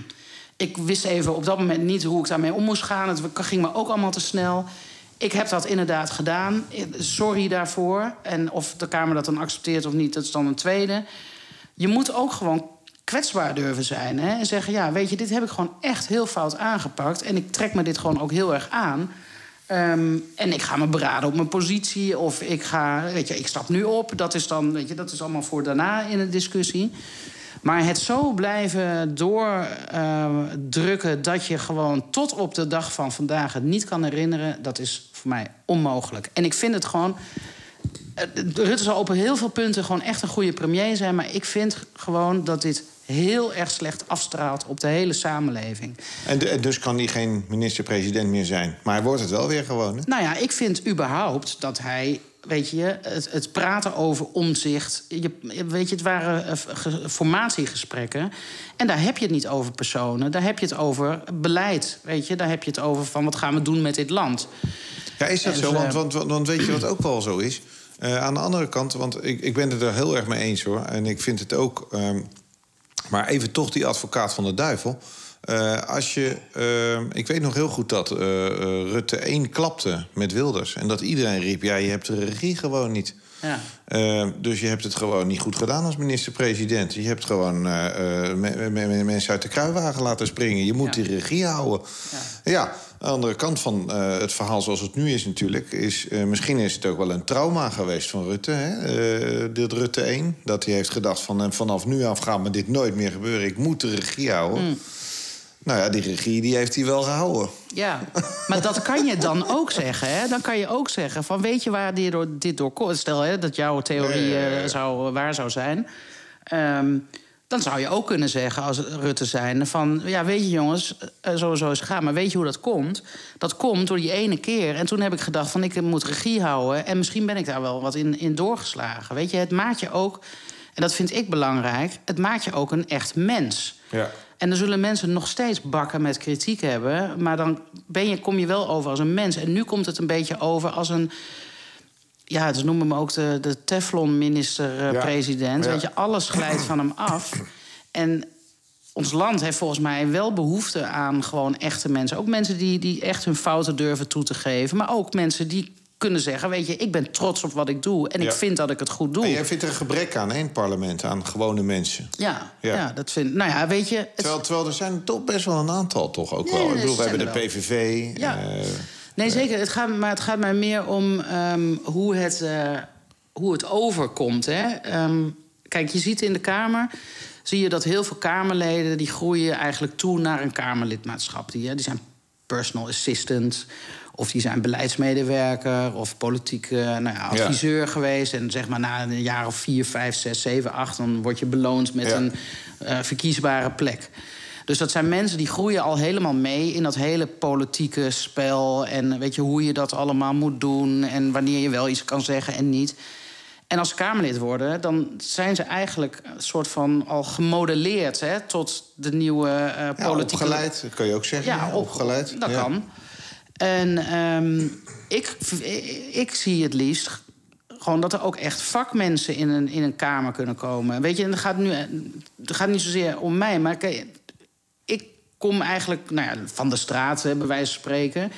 Ik wist even op dat moment niet hoe ik daarmee om moest gaan. Het ging me ook allemaal te snel. Ik heb dat inderdaad gedaan. Sorry daarvoor. En of de Kamer dat dan accepteert of niet, dat is dan een tweede. Je moet ook gewoon kwetsbaar durven zijn. Hè? En zeggen, ja, weet je, dit heb ik gewoon echt heel fout aangepakt. En ik trek me dit gewoon ook heel erg aan. Um, en ik ga me beraden op mijn positie. Of ik ga, weet je, ik stap nu op. Dat is dan, weet je, dat is allemaal voor daarna in de discussie. Maar het zo blijven doordrukken uh, dat je gewoon tot op de dag van vandaag het niet kan herinneren, dat is voor mij onmogelijk. En ik vind het gewoon, uh, Rutte zal op heel veel punten gewoon echt een goede premier zijn, maar ik vind gewoon dat dit heel erg slecht afstraalt op de hele samenleving. En, de, en dus kan hij geen minister-president meer zijn. Maar hij wordt het wel weer gewoon, hè? Nou ja, ik vind überhaupt dat hij, weet je, het, het praten over Omtzigt. Je, weet je, het waren uh, formatiegesprekken. En daar heb je het niet over personen. Daar heb je het over beleid. Weet je, daar heb je het over van wat gaan we doen met dit land. Ja, is dat en, zo? Want, want, want, want weet je wat ook wel zo is? Uh, aan de andere kant, want ik, ik ben het er heel erg mee eens, hoor. En ik vind het ook. Um, maar even toch die advocaat van de duivel. Uh, als je, uh, ik weet nog heel goed dat uh, uh, Rutte één klapte met Wilders. En dat iedereen riep, ja, je hebt de regie gewoon niet. Ja. Uh, dus je hebt het gewoon niet goed gedaan als minister-president. Je hebt gewoon uh, uh, me, me, me, mensen uit de kruiwagen laten springen. Je moet ja. die regie houden. Ja. ja, aan de andere kant van uh, het verhaal zoals het nu is natuurlijk, is uh, misschien is het ook wel een trauma geweest van Rutte. Hè? Uh, dit Rutte één, dat hij heeft gedacht van uh, vanaf nu af gaat me dit nooit meer gebeuren. Ik moet de regie houden. Mm. Nou ja, die regie die heeft hij wel gehouden. Ja, maar dat kan je dan ook zeggen. Hè? Dan kan je ook zeggen van weet je waar dit door, dit door komt? Stel hè, dat jouw theorie uh, zou, waar zou zijn. Um, dan zou je ook kunnen zeggen als Rutte zijn van ja, weet je jongens, uh, sowieso is het gaan. Maar weet je hoe dat komt? Dat komt door die ene keer. En toen heb ik gedacht van ik moet regie houden. En misschien ben ik daar wel wat in, in doorgeslagen. Weet je, het maakt je ook, en dat vind ik belangrijk, het maakt je ook een echt mens. Ja. En dan zullen mensen nog steeds bakken met kritiek hebben, maar dan ben je, kom je wel over als een mens. En nu komt het een beetje over als een, ja, ze noemen me ook de, de Teflon-minister-president. Ja. Weet je, alles glijdt van hem af. En ons land heeft volgens mij wel behoefte aan gewoon echte mensen. Ook mensen die, die echt hun fouten durven toe te geven, maar ook mensen die kunnen zeggen, weet je, ik ben trots op wat ik doe en ja. ik vind dat ik het goed doe. En jij vindt er een gebrek aan, hè, in het parlement, aan gewone mensen. Ja, ja. ja dat vind nou ja, weet je. Het... Terwijl, terwijl er zijn toch best wel een aantal, toch ook nee, wel. Nee, ik bedoel, we hebben de P V V. Ja. Uh, nee, zeker. Het gaat, maar het gaat mij meer om um, hoe, het, uh, hoe het overkomt. Hè. Um, kijk, je ziet in de Kamer, zie je dat heel veel Kamerleden die groeien eigenlijk toe naar een Kamerlidmaatschap. Die, hè, die zijn personal assistant, of die zijn beleidsmedewerker of politiek uh, nou ja, adviseur ja. geweest. En zeg maar na een jaar of vier, vijf, zes, zeven, acht, dan word je beloond met ja. een uh, verkiesbare plek. Dus dat zijn mensen die groeien al helemaal mee in dat hele politieke spel. En weet je hoe je dat allemaal moet doen en wanneer je wel iets kan zeggen en niet. En als Kamerlid worden, dan zijn ze eigenlijk een soort van al gemodelleerd, hè, tot de nieuwe uh, politieke... Ja, opgeleid, dat kan je ook zeggen. Ja, ja opgeleid. Dat ja. kan. En um, ik, ik zie het liefst gewoon dat er ook echt vakmensen in een, in een Kamer kunnen komen. Weet je, en het gaat nu het gaat niet zozeer om mij, maar kijk, ik kom eigenlijk nou ja, van de straat, bij wijze van spreken.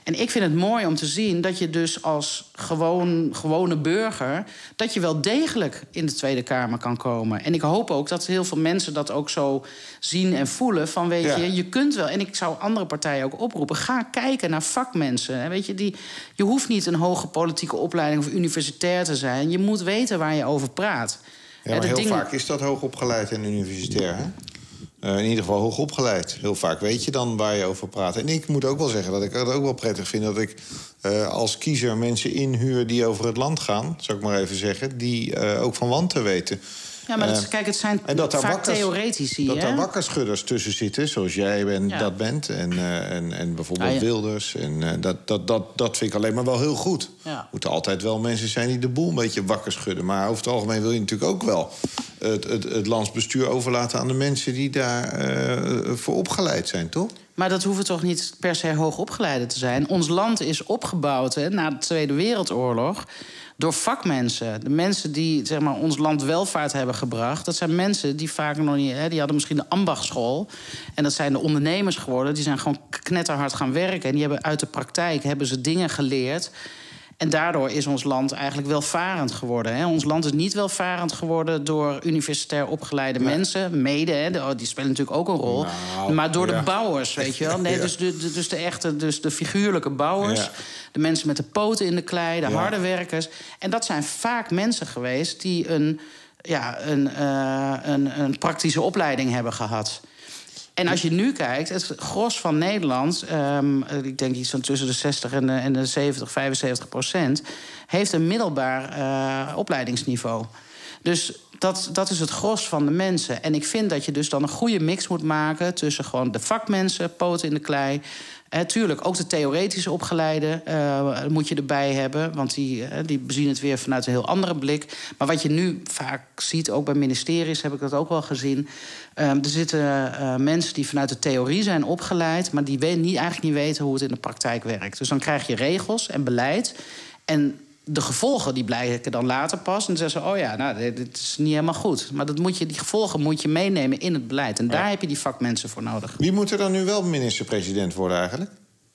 En ik vind het mooi om te zien dat je dus als gewoon, gewone burger... dat je wel degelijk in de Tweede Kamer kan komen. En ik hoop ook dat heel veel mensen dat ook zo zien en voelen. Van weet ja. je, je kunt wel. En ik zou andere partijen ook oproepen. Ga kijken naar vakmensen. Weet je, die, je hoeft niet een hoge politieke opleiding of universitair te zijn. Je moet weten waar je over praat. Ja, maar heel dingen... vaak is dat hoogopgeleid en universitair, hè? Uh, in ieder geval hoog opgeleid. Heel vaak weet je dan waar je over praat. En ik moet ook wel zeggen dat ik het ook wel prettig vind... dat ik uh, als kiezer mensen inhuur die over het land gaan... zou ik maar even zeggen, die uh, ook van wanten weten. Ja, maar dat, uh, kijk, het zijn vaak wakkers, theoretici. Dat hè? daar wakkerschudders tussen zitten, zoals jij ben, ja. dat bent. En, uh, en, en bijvoorbeeld ah, ja. Wilders. En, uh, dat, dat, dat, dat vind ik alleen maar wel heel goed. Er ja. moeten altijd wel mensen zijn die de boel een beetje wakker schudden. Maar over het algemeen wil je natuurlijk ook wel... het, het, het landsbestuur overlaten aan de mensen die daar uh, voor opgeleid zijn, toch? Maar dat hoeven toch niet per se hoogopgeleide te zijn? Ons land is opgebouwd hè, na de Tweede Wereldoorlog... door vakmensen. De mensen die zeg maar, ons land welvaart hebben gebracht... dat zijn mensen die vaak nog niet... Hè, die hadden misschien de ambachtschool. En dat zijn de ondernemers geworden. Die zijn gewoon knetterhard gaan werken. En die hebben uit de praktijk hebben ze dingen geleerd... En daardoor is ons land eigenlijk welvarend geworden. Hè. Ons land is niet welvarend geworden door universitair opgeleide nee. mensen. Mede, hè, die spelen natuurlijk ook een rol. Nou, maar door ja. de bouwers, weet je wel. Nee, ja. dus, de, de, dus de echte, dus de figuurlijke bouwers. Ja. De mensen met de poten in de klei, de ja. harde werkers. En dat zijn vaak mensen geweest die een, ja, een, uh, een, een praktische opleiding hebben gehad. En als je nu kijkt, het gros van Nederland... Um, ik denk iets van tussen de zestig en de, en de zeventig, vijfenzeventig procent... heeft een middelbaar uh, opleidingsniveau. Dus dat, dat is het gros van de mensen. En ik vind dat je dus dan een goede mix moet maken... tussen gewoon de vakmensen, poten in de klei... He, tuurlijk, ook de theoretische opgeleide uh, moet je erbij hebben. Want die, uh, die bezien het weer vanuit een heel andere blik. Maar wat je nu vaak ziet, ook bij ministeries heb ik dat ook wel gezien... Uh, er zitten uh, mensen die vanuit de theorie zijn opgeleid... maar die weet, niet, eigenlijk niet weten hoe het in de praktijk werkt. Dus dan krijg je regels en beleid... en de gevolgen die blijken dan later pas. En dan zeggen ze, oh ja, nou, dit is niet helemaal goed. Maar dat moet je, die gevolgen moet je meenemen in het beleid. En daar ja. heb je die vakmensen voor nodig. Wie moet er dan nu wel minister-president worden eigenlijk?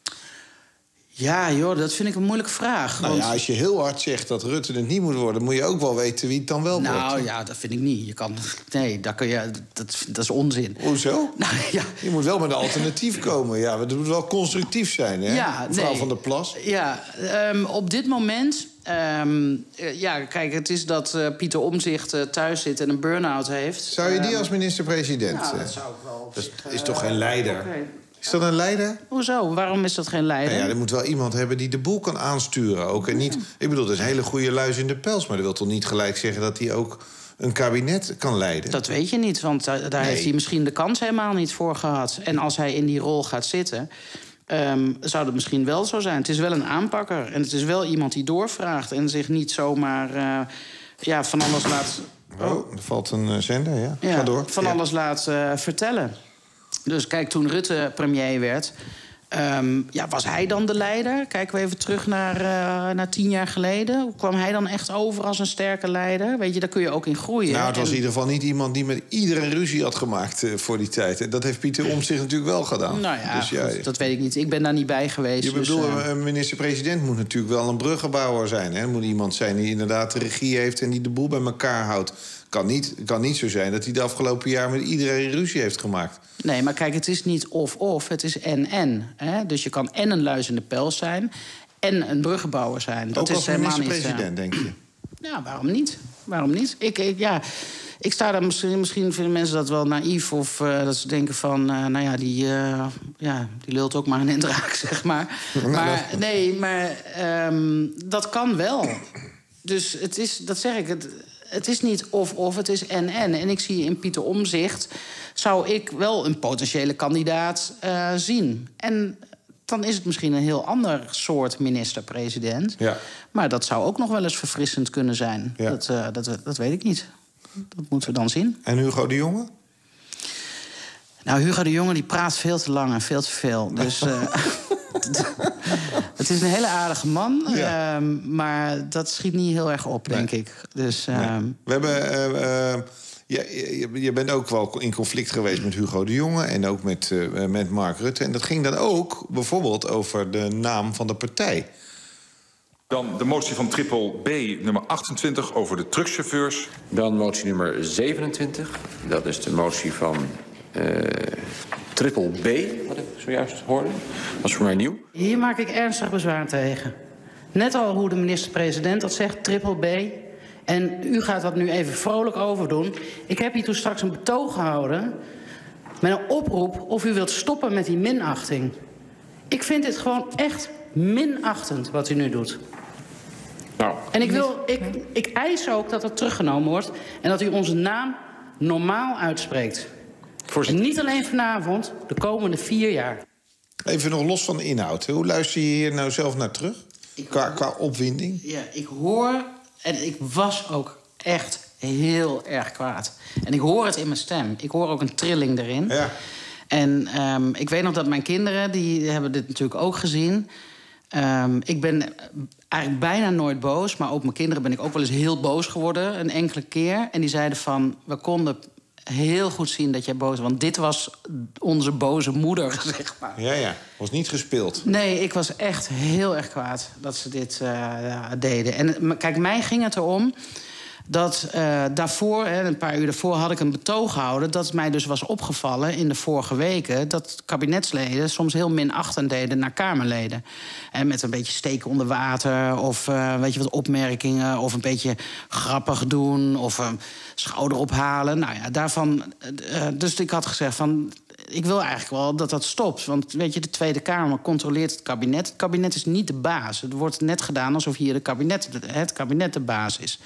Ja, joh, dat vind ik een moeilijke vraag. Nou want... ja, als je heel hard zegt dat Rutte het niet moet worden... moet je ook wel weten wie het dan wel nou, wordt. Nou ja, dat vind ik niet. Je kan, nee, dat, kan je, dat, dat is onzin. Hoezo? Nou, ja. Je moet wel met een alternatief komen. Ja, het moet wel constructief zijn, hè? Ja, Mevrouw nee. van der Plas. Ja, um, op dit moment... Um, uh, ja, kijk, het is dat uh, Pieter Omtzigt uh, thuis zit en een burn-out heeft. Zou je die als minister-president... Nou, dat zou ik wel... Dat is toch geen leider? Okay. Is dat een leider? Hoezo? Waarom is dat geen leider? Nou ja, er moet wel iemand hebben die de boel kan aansturen. Ook. En niet, ik bedoel, dat is een hele goede luis in de pels... maar dat wil toch niet gelijk zeggen dat hij ook een kabinet kan leiden? Dat weet je niet, want daar nee. heeft hij misschien de kans helemaal niet voor gehad. En als hij in die rol gaat zitten... Um, zou dat misschien wel zo zijn. Het is wel een aanpakker. En het is wel iemand die doorvraagt... en zich niet zomaar uh, ja, van alles laat... Oh, oh, er valt een uh, zender, ja. ja. Ga door. Van ja. alles laat uh, vertellen. Dus kijk, toen Rutte premier werd... Um, ja, was hij dan de leider? Kijken we even terug naar, uh, naar tien jaar geleden. Hoe kwam hij dan echt over als een sterke leider? Weet je, daar kun je ook in groeien. Nou, het was en... in ieder geval niet iemand die met iedereen ruzie had gemaakt uh, voor die tijd. En dat heeft Pieter Omtzigt natuurlijk wel gedaan. Nou ja, dus, ja, goed, dat weet ik niet. Ik ben daar niet bij geweest. Je dus, bedoelt, uh... een minister-president moet natuurlijk wel een bruggenbouwer zijn. Hè? Er moet iemand zijn die inderdaad de regie heeft en die de boel bij elkaar houdt. Kan niet, kan niet zo zijn dat hij de afgelopen jaar met iedereen ruzie heeft gemaakt. Nee, maar kijk, het is niet of-of, het is en-en. Dus je kan en een luis in de pels zijn en een bruggenbouwer zijn. Dat ook is als minister-president, denk je? Ja, waarom niet? Waarom niet? Ik, ik, ja, ik sta daar misschien, misschien vinden mensen dat wel naïef... of uh, dat ze denken van, uh, nou ja, die, uh, ja, die lult ook maar een indraak, zeg maar. Maar nee, maar um, dat kan wel. Dus het is, dat zeg ik... Het, Het is niet of-of, het is en-en. En ik zie in Pieter Omtzigt... zou ik wel een potentiële kandidaat uh, zien. En dan is het misschien een heel ander soort minister-president. Ja. Maar dat zou ook nog wel eens verfrissend kunnen zijn. Ja. Dat, uh, dat, dat weet ik niet. Dat moeten we dan zien. En Hugo de Jonge? Nou, Hugo de Jonge die praat veel te lang en veel te veel. Dus... Uh, het is een hele aardige man, ja. uh, maar dat schiet niet heel erg op, denk nee. ik. Dus, uh... nee. We hebben uh, uh, Ja, je, je bent ook wel in conflict geweest met Hugo de Jonge en ook met, uh, met Mark Rutte. En dat ging dan ook bijvoorbeeld over de naam van de partij. Dan de motie van triple B nummer achtentwintig over de truckchauffeurs. Dan motie nummer zevenentwintig. Dat is de motie van uh, triple B, wat ik zojuist hoorde. Dat is voor mij nieuw. Hier maak ik ernstig bezwaar tegen. Net al hoe de minister-president dat zegt, triple B. En u gaat dat nu even vrolijk overdoen. Ik heb hier toen straks een betoog gehouden met een oproep of u wilt stoppen met die minachting. Ik vind dit gewoon echt minachtend wat u nu doet. Nou. En ik, wil, ik, ik eis ook dat het teruggenomen wordt en dat u onze naam normaal uitspreekt. Voorzitter. En niet alleen vanavond, de komende vier jaar. Even nog los van de inhoud. Hoe luister je hier nou zelf naar terug? Qua, qua opwinding? Ja, ik hoor, en ik was ook echt heel erg kwaad. En ik hoor het in mijn stem. Ik hoor ook een trilling erin. Ja. En um, ik weet nog dat mijn kinderen, die hebben dit natuurlijk ook gezien. Um, ik ben eigenlijk bijna nooit boos, maar op mijn kinderen ben ik ook wel eens heel boos geworden, een enkele keer. En die zeiden van, we konden heel goed zien dat jij boos was, want dit was onze boze moeder, zeg maar. Ja, ja. Was niet gespeeld. Nee, ik was echt heel erg kwaad dat ze dit uh, ja, deden. En kijk, mij ging het erom dat uh, daarvoor, hè, een paar uur daarvoor, had ik een betoog gehouden dat mij dus was opgevallen in de vorige weken dat kabinetsleden soms heel minachtend deden naar Kamerleden. En met een beetje steken onder water of uh, weet je wat, opmerkingen of een beetje grappig doen of een uh, schouder ophalen. Nou ja, daarvan. Uh, dus ik had gezegd van, ik wil eigenlijk wel dat dat stopt. Want weet je, de Tweede Kamer controleert het kabinet. Het kabinet is niet de baas. Het wordt net gedaan alsof hier de kabinet, het kabinet de baas is.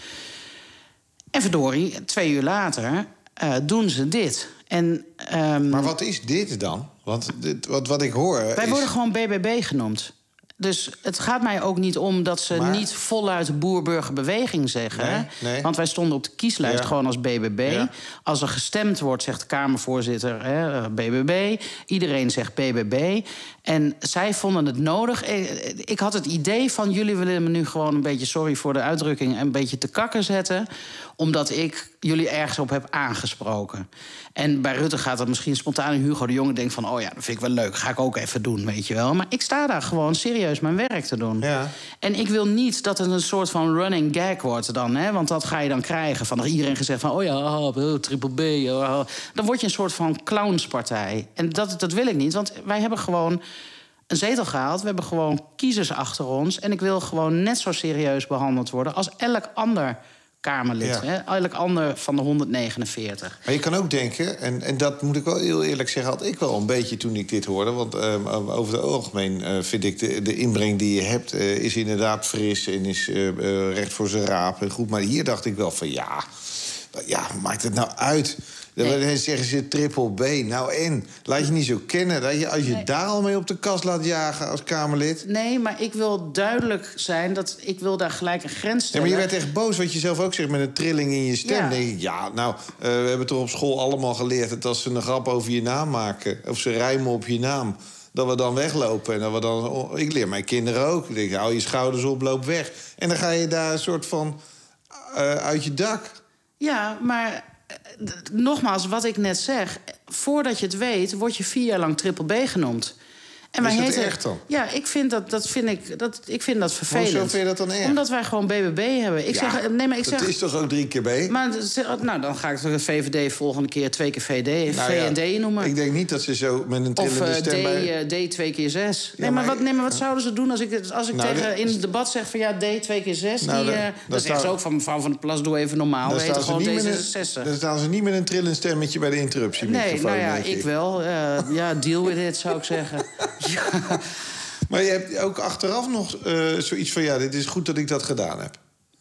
En verdorie, twee uur later uh, doen ze dit. En, um, maar wat is dit dan? Want dit, wat, wat ik hoor. Wij is... worden gewoon B B B genoemd. Dus het gaat mij ook niet om dat ze maar... niet voluit boer-burgerbeweging zeggen. Nee, nee. Want wij stonden op de kieslijst ja. gewoon als B B B. Ja. Als er gestemd wordt, zegt de Kamervoorzitter hè, B B B. Iedereen zegt B B B. En zij vonden het nodig. Ik had het idee van, jullie willen me nu gewoon een beetje, sorry voor de uitdrukking, een beetje te kakken zetten, omdat ik jullie ergens op heb aangesproken. En bij Rutte gaat dat misschien spontaan. Hugo de Jonge denkt van, oh ja, dat vind ik wel leuk. Ga ik ook even doen, weet je wel. Maar ik sta daar gewoon serieus mijn werk te doen. Ja. En ik wil niet dat het een soort van running gag wordt dan. Hè? Want dat ga je dan krijgen. Van iedereen gezegd van, oh ja, oh, triple B. Oh. Dan word je een soort van clownspartij. En dat, dat wil ik niet, want wij hebben gewoon een zetel gehaald. We hebben gewoon kiezers achter ons. En ik wil gewoon net zo serieus behandeld worden als elk ander Kamerlid. Ja. Hè? Elk ander van de honderdnegenenveertig. Maar je kan ook denken, en, en dat moet ik wel heel eerlijk zeggen, had ik wel een beetje toen ik dit hoorde. Want uh, over het algemeen uh, vind ik de, de inbreng die je hebt uh, is inderdaad fris en is uh, uh, recht voor zijn raap en goed. Maar hier dacht ik wel van ja, ja, maakt het nou uit? Nee. Dan zeggen ze triple B. Nou en, laat je niet zo kennen. Dat je, als je nee. daar al mee op de kast laat jagen als Kamerlid. Nee, maar ik wil duidelijk zijn dat ik wil daar gelijk een grens stellen. Ja, maar je werd echt boos, wat je zelf ook zegt, met een trilling in je stem. Ja, denk ik, ja nou, uh, we hebben toch op school allemaal geleerd dat als ze een grap over je naam maken, of ze rijmen op je naam, dat we dan weglopen. En dat we dan, oh, ik leer mijn kinderen ook. Ik denk, hou je schouders op, loop weg. En dan ga je daar een soort van uh, uit je dak. Ja, maar nogmaals, wat ik net zeg, voordat je het weet, word je vier jaar lang triple B genoemd. En is wij dat heten, echt dan? Ja, ik vind dat, dat, vind ik, dat, ik vind dat vervelend. Hoezo vind je dat dan erg? Omdat wij gewoon B B B hebben. Ik ja, zeg, nee, maar ik dat zeg, is toch ook drie keer B? Maar nou, dan ga ik toch de V V D volgende keer twee keer V D, nou V en D ja, noemen. Ik denk niet dat ze zo met een trillende of, uh, stem D, bij... uh, D twee keer zes. Ja, nee, maar maar, wat, nee, maar wat zouden ze doen als ik, als ik nou, tegen, de, in het debat zeg van ja, D twee keer zes? Nou, die, de, uh, dan zeggen ze ook van mevrouw Van der Plas, doe even normaal. We heten gewoon D zesenzestig. Dan staan ze niet met een trillend stemmetje bij de interruptie. Nee, nou ja, ik, ik wel. Uh, ja, deal with it, zou ik zeggen. Ja. Maar je hebt ook achteraf nog uh, zoiets van, ja, dit is goed dat ik dat gedaan heb.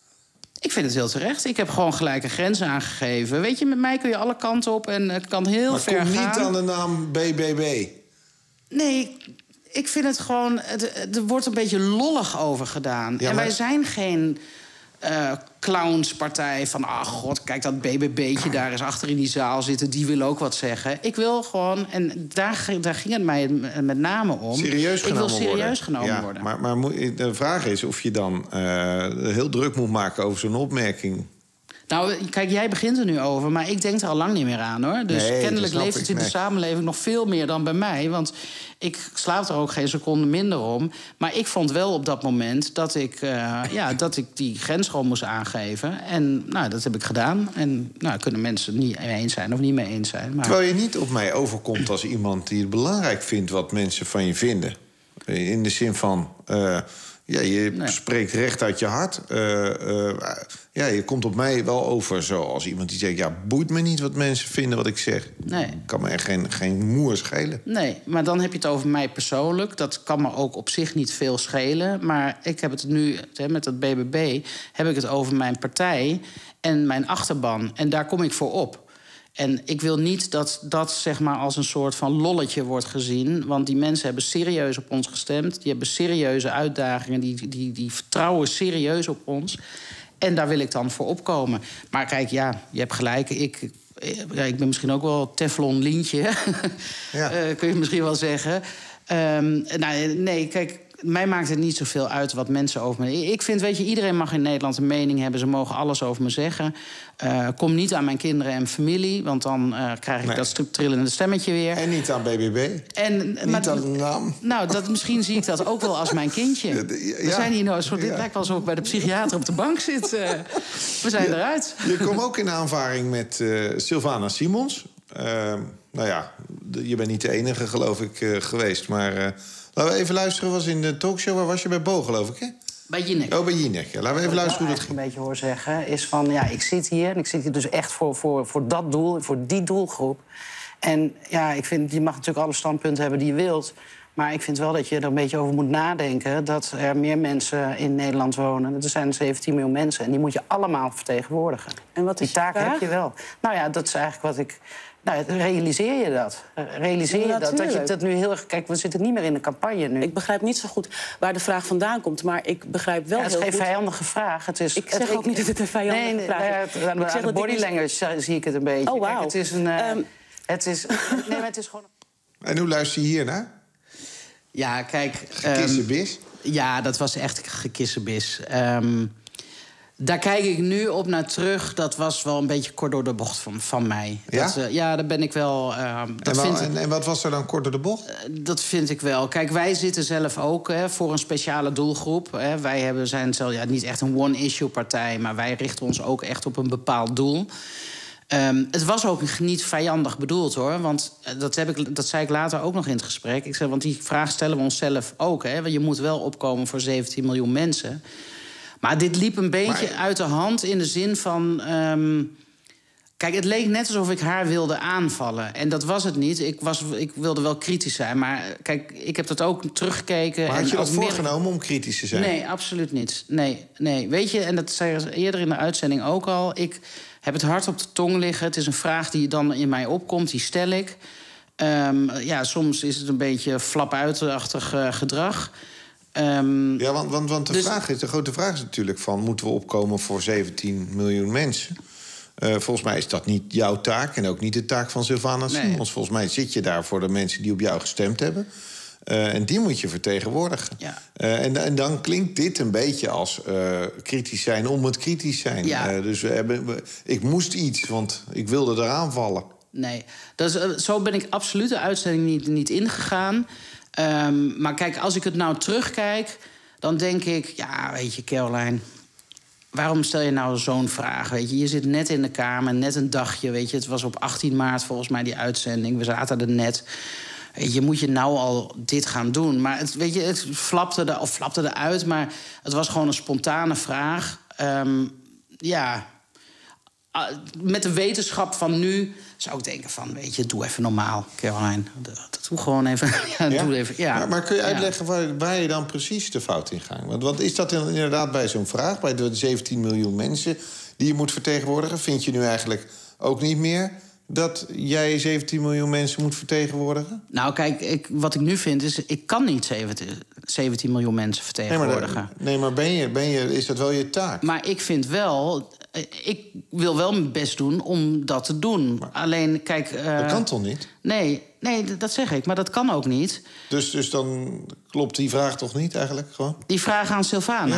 Ik vind het heel terecht. Ik heb gewoon gelijk een grens aangegeven. Weet je, met mij kun je alle kanten op en het kan heel maar ver gaan. Maar kom niet aan de naam B B B. Nee, ik vind het gewoon, er wordt een beetje lollig over gedaan. Ja, en wij maar zijn geen uh, clownspartij van, ach god, kijk dat B B B'tje daar is achter in die zaal zitten, die wil ook wat zeggen. Ik wil gewoon, en daar, daar ging het mij met name om. Serieus genomen worden. Ik wil serieus genomen ja, worden. Maar, maar de vraag is of je dan uh, heel druk moet maken over zo'n opmerking. Nou, kijk, jij begint er nu over, maar ik denk er al lang niet meer aan, hoor. Dus nee, kennelijk leeft het in nee. de samenleving nog veel meer dan bij mij. Want ik slaap er ook geen seconde minder om. Maar ik vond wel op dat moment dat ik, uh, ja, dat ik die grens gewoon moest aangeven. En nou, dat heb ik gedaan. En nou, kunnen mensen niet mee eens zijn of niet mee eens zijn. Maar... Terwijl je niet op mij overkomt als iemand die het belangrijk vindt wat mensen van je vinden. In de zin van... Uh, Ja, je nee. spreekt recht uit je hart. Uh, uh, ja, je komt op mij wel over zoals iemand die zegt... ja, boeit me niet wat mensen vinden wat ik zeg. Nee. Kan me echt geen, geen moer schelen. Nee, maar dan heb je het over mij persoonlijk. Dat kan me ook op zich niet veel schelen. Maar ik heb het nu, met het B B B... heb ik het over mijn partij en mijn achterban. En daar kom ik voor op. En ik wil niet dat dat zeg maar als een soort van lolletje wordt gezien. Want die mensen hebben serieus op ons gestemd. Die hebben serieuze uitdagingen. Die, die, die vertrouwen serieus op ons. En daar wil ik dan voor opkomen. Maar kijk, ja, je hebt gelijk. Ik, ja, ik ben misschien ook wel Teflon Lientje. Ja. uh, kun je misschien wel zeggen. Um, nou, nee, kijk... Mij maakt het niet zoveel uit wat mensen over me... Ik vind, weet je, iedereen mag in Nederland een mening hebben. Ze mogen alles over me zeggen. Uh, kom niet aan mijn kinderen en familie... want dan uh, krijg ik nee. dat trillende stemmetje weer. En niet aan B B B. En, niet maar, aan de naam. Nou, dat, misschien zie ik dat ook wel als mijn kindje. Ja, we ja. zijn hier nou zo... Dit ja. lijkt wel alsof ik bij de psychiater op de bank zit. Uh, we zijn ja. eruit. Je komt ook in aanvaring met uh, Sylvana Simons. Uh, nou ja, je bent niet de enige, geloof ik, uh, geweest, maar... Uh, Laten we even luisteren, was in de talkshow, waar was je bij Bo, geloof ik, hè? Bij Jinek. Oh, bij Jinek. Ja. Laten we even luisteren hoe dat ging. Wat ik een beetje hoor zeggen, is van, ja, ik zit hier... en ik zit hier dus echt voor, voor, voor dat doel, voor die doelgroep. En ja, ik vind, je mag natuurlijk alle standpunten hebben die je wilt... maar ik vind wel dat je er een beetje over moet nadenken... dat er meer mensen in Nederland wonen. Er zijn zeventien miljoen mensen en die moet je allemaal vertegenwoordigen. En wat is die taak heb je wel. Nou ja, dat is eigenlijk wat ik... Nou, realiseer je dat? Realiseer je dat? Dat je dat nu heel erg... Kijk, we zitten niet meer in de campagne nu. Ik begrijp niet zo goed waar de vraag vandaan komt, maar ik begrijp wel ja, het heel is geen goed... vijandige vraag. Het is, ik zeg het, ook niet dat het een vijandige nee, vraag is. Nee, nee, aan de body language zie ik het een beetje. Oh, wow. Kijk, het is een... Uh, um, het is... Nee, maar het is gewoon... En hoe luister je hiernaar? Ja, kijk... Gekissenbis? Um, ja, dat was echt gekissenbis. Um, Daar kijk ik nu op naar terug. Dat was wel een beetje kort door de bocht van, van mij. Ja? Dat, uh, ja, daar ben ik wel... Uh, dat en, wel, vind en, en wat was er dan kort door de bocht? Uh, dat vind ik wel. Kijk, wij zitten zelf ook hè, voor een speciale doelgroep. Hè. Wij hebben, zijn zelf, ja, niet echt een one-issue-partij... maar wij richten ons ook echt op een bepaald doel. Um, het was ook niet vijandig bedoeld, hoor. Want dat, heb ik, dat zei ik later ook nog in het gesprek. Ik zei, want die vraag stellen we onszelf ook. Hè. Want je moet wel opkomen voor zeventien miljoen mensen... Maar dit liep een beetje maar... uit de hand in de zin van... Um, kijk, het leek net alsof ik haar wilde aanvallen. En dat was het niet. Ik, was, ik wilde wel kritisch zijn. Maar kijk, ik heb dat ook teruggekeken. Maar had je en dat voorgenomen meer... om kritisch te zijn? Nee, absoluut niet. Nee, nee. Weet je, en dat zei ik eerder in de uitzending ook al... ik heb het hart op de tong liggen. Het is een vraag die dan in mij opkomt, die stel ik. Um, ja, soms is het een beetje flap-uitachtig uh, gedrag... Um, ja, want, want, want de, dus, vraag is, de grote vraag is natuurlijk van... moeten we opkomen voor zeventien miljoen mensen? Uh, volgens mij is dat niet jouw taak en ook niet de taak van Sylvana Simons. Nee. Volgens mij zit je daar voor de mensen die op jou gestemd hebben. Uh, en die moet je vertegenwoordigen. Ja. Uh, en, en dan klinkt dit een beetje als uh, kritisch zijn om het kritisch zijn. Ja. Uh, dus we hebben, we, ik moest iets, want ik wilde eraan vallen. Nee, dus, uh, zo ben ik absoluut de uitzending niet, niet ingegaan... Um, maar kijk, als ik het nou terugkijk, dan denk ik... ja, weet je, Caroline, waarom stel je nou zo'n vraag? Weet je, je zit net in de Kamer, net een dagje, weet je. Het was op achttien maart volgens mij die uitzending. We zaten er net. Weet je, moet je nou al dit gaan doen? Maar het, weet je, het flapte, er, of flapte eruit, maar het was gewoon een spontane vraag. Um, ja... Uh, met de wetenschap van nu zou ik denken van... weet je, doe even normaal, Caroline. Dat doe gewoon even. ja, ja? Doe even ja. Maar, maar kun je uitleggen ja. waar, waar je dan precies de fout in gaat? Want, want is dat inderdaad bij zo'n vraag... bij de zeventien miljoen mensen die je moet vertegenwoordigen... vind je nu eigenlijk ook niet meer... dat jij zeventien miljoen mensen moet vertegenwoordigen? Nou, kijk, ik, wat ik nu vind is... ik kan niet zeventien miljoen mensen vertegenwoordigen. Nee, maar, nee, maar ben je, ben je, is dat wel je taak? Maar ik vind wel... ik wil wel mijn best doen om dat te doen. Maar, alleen, kijk... Uh, dat kan toch niet? Nee, nee, dat zeg ik, maar dat kan ook niet. Dus, dus dan klopt die vraag toch niet eigenlijk gewoon? Die vraag aan Sylvana? Ja.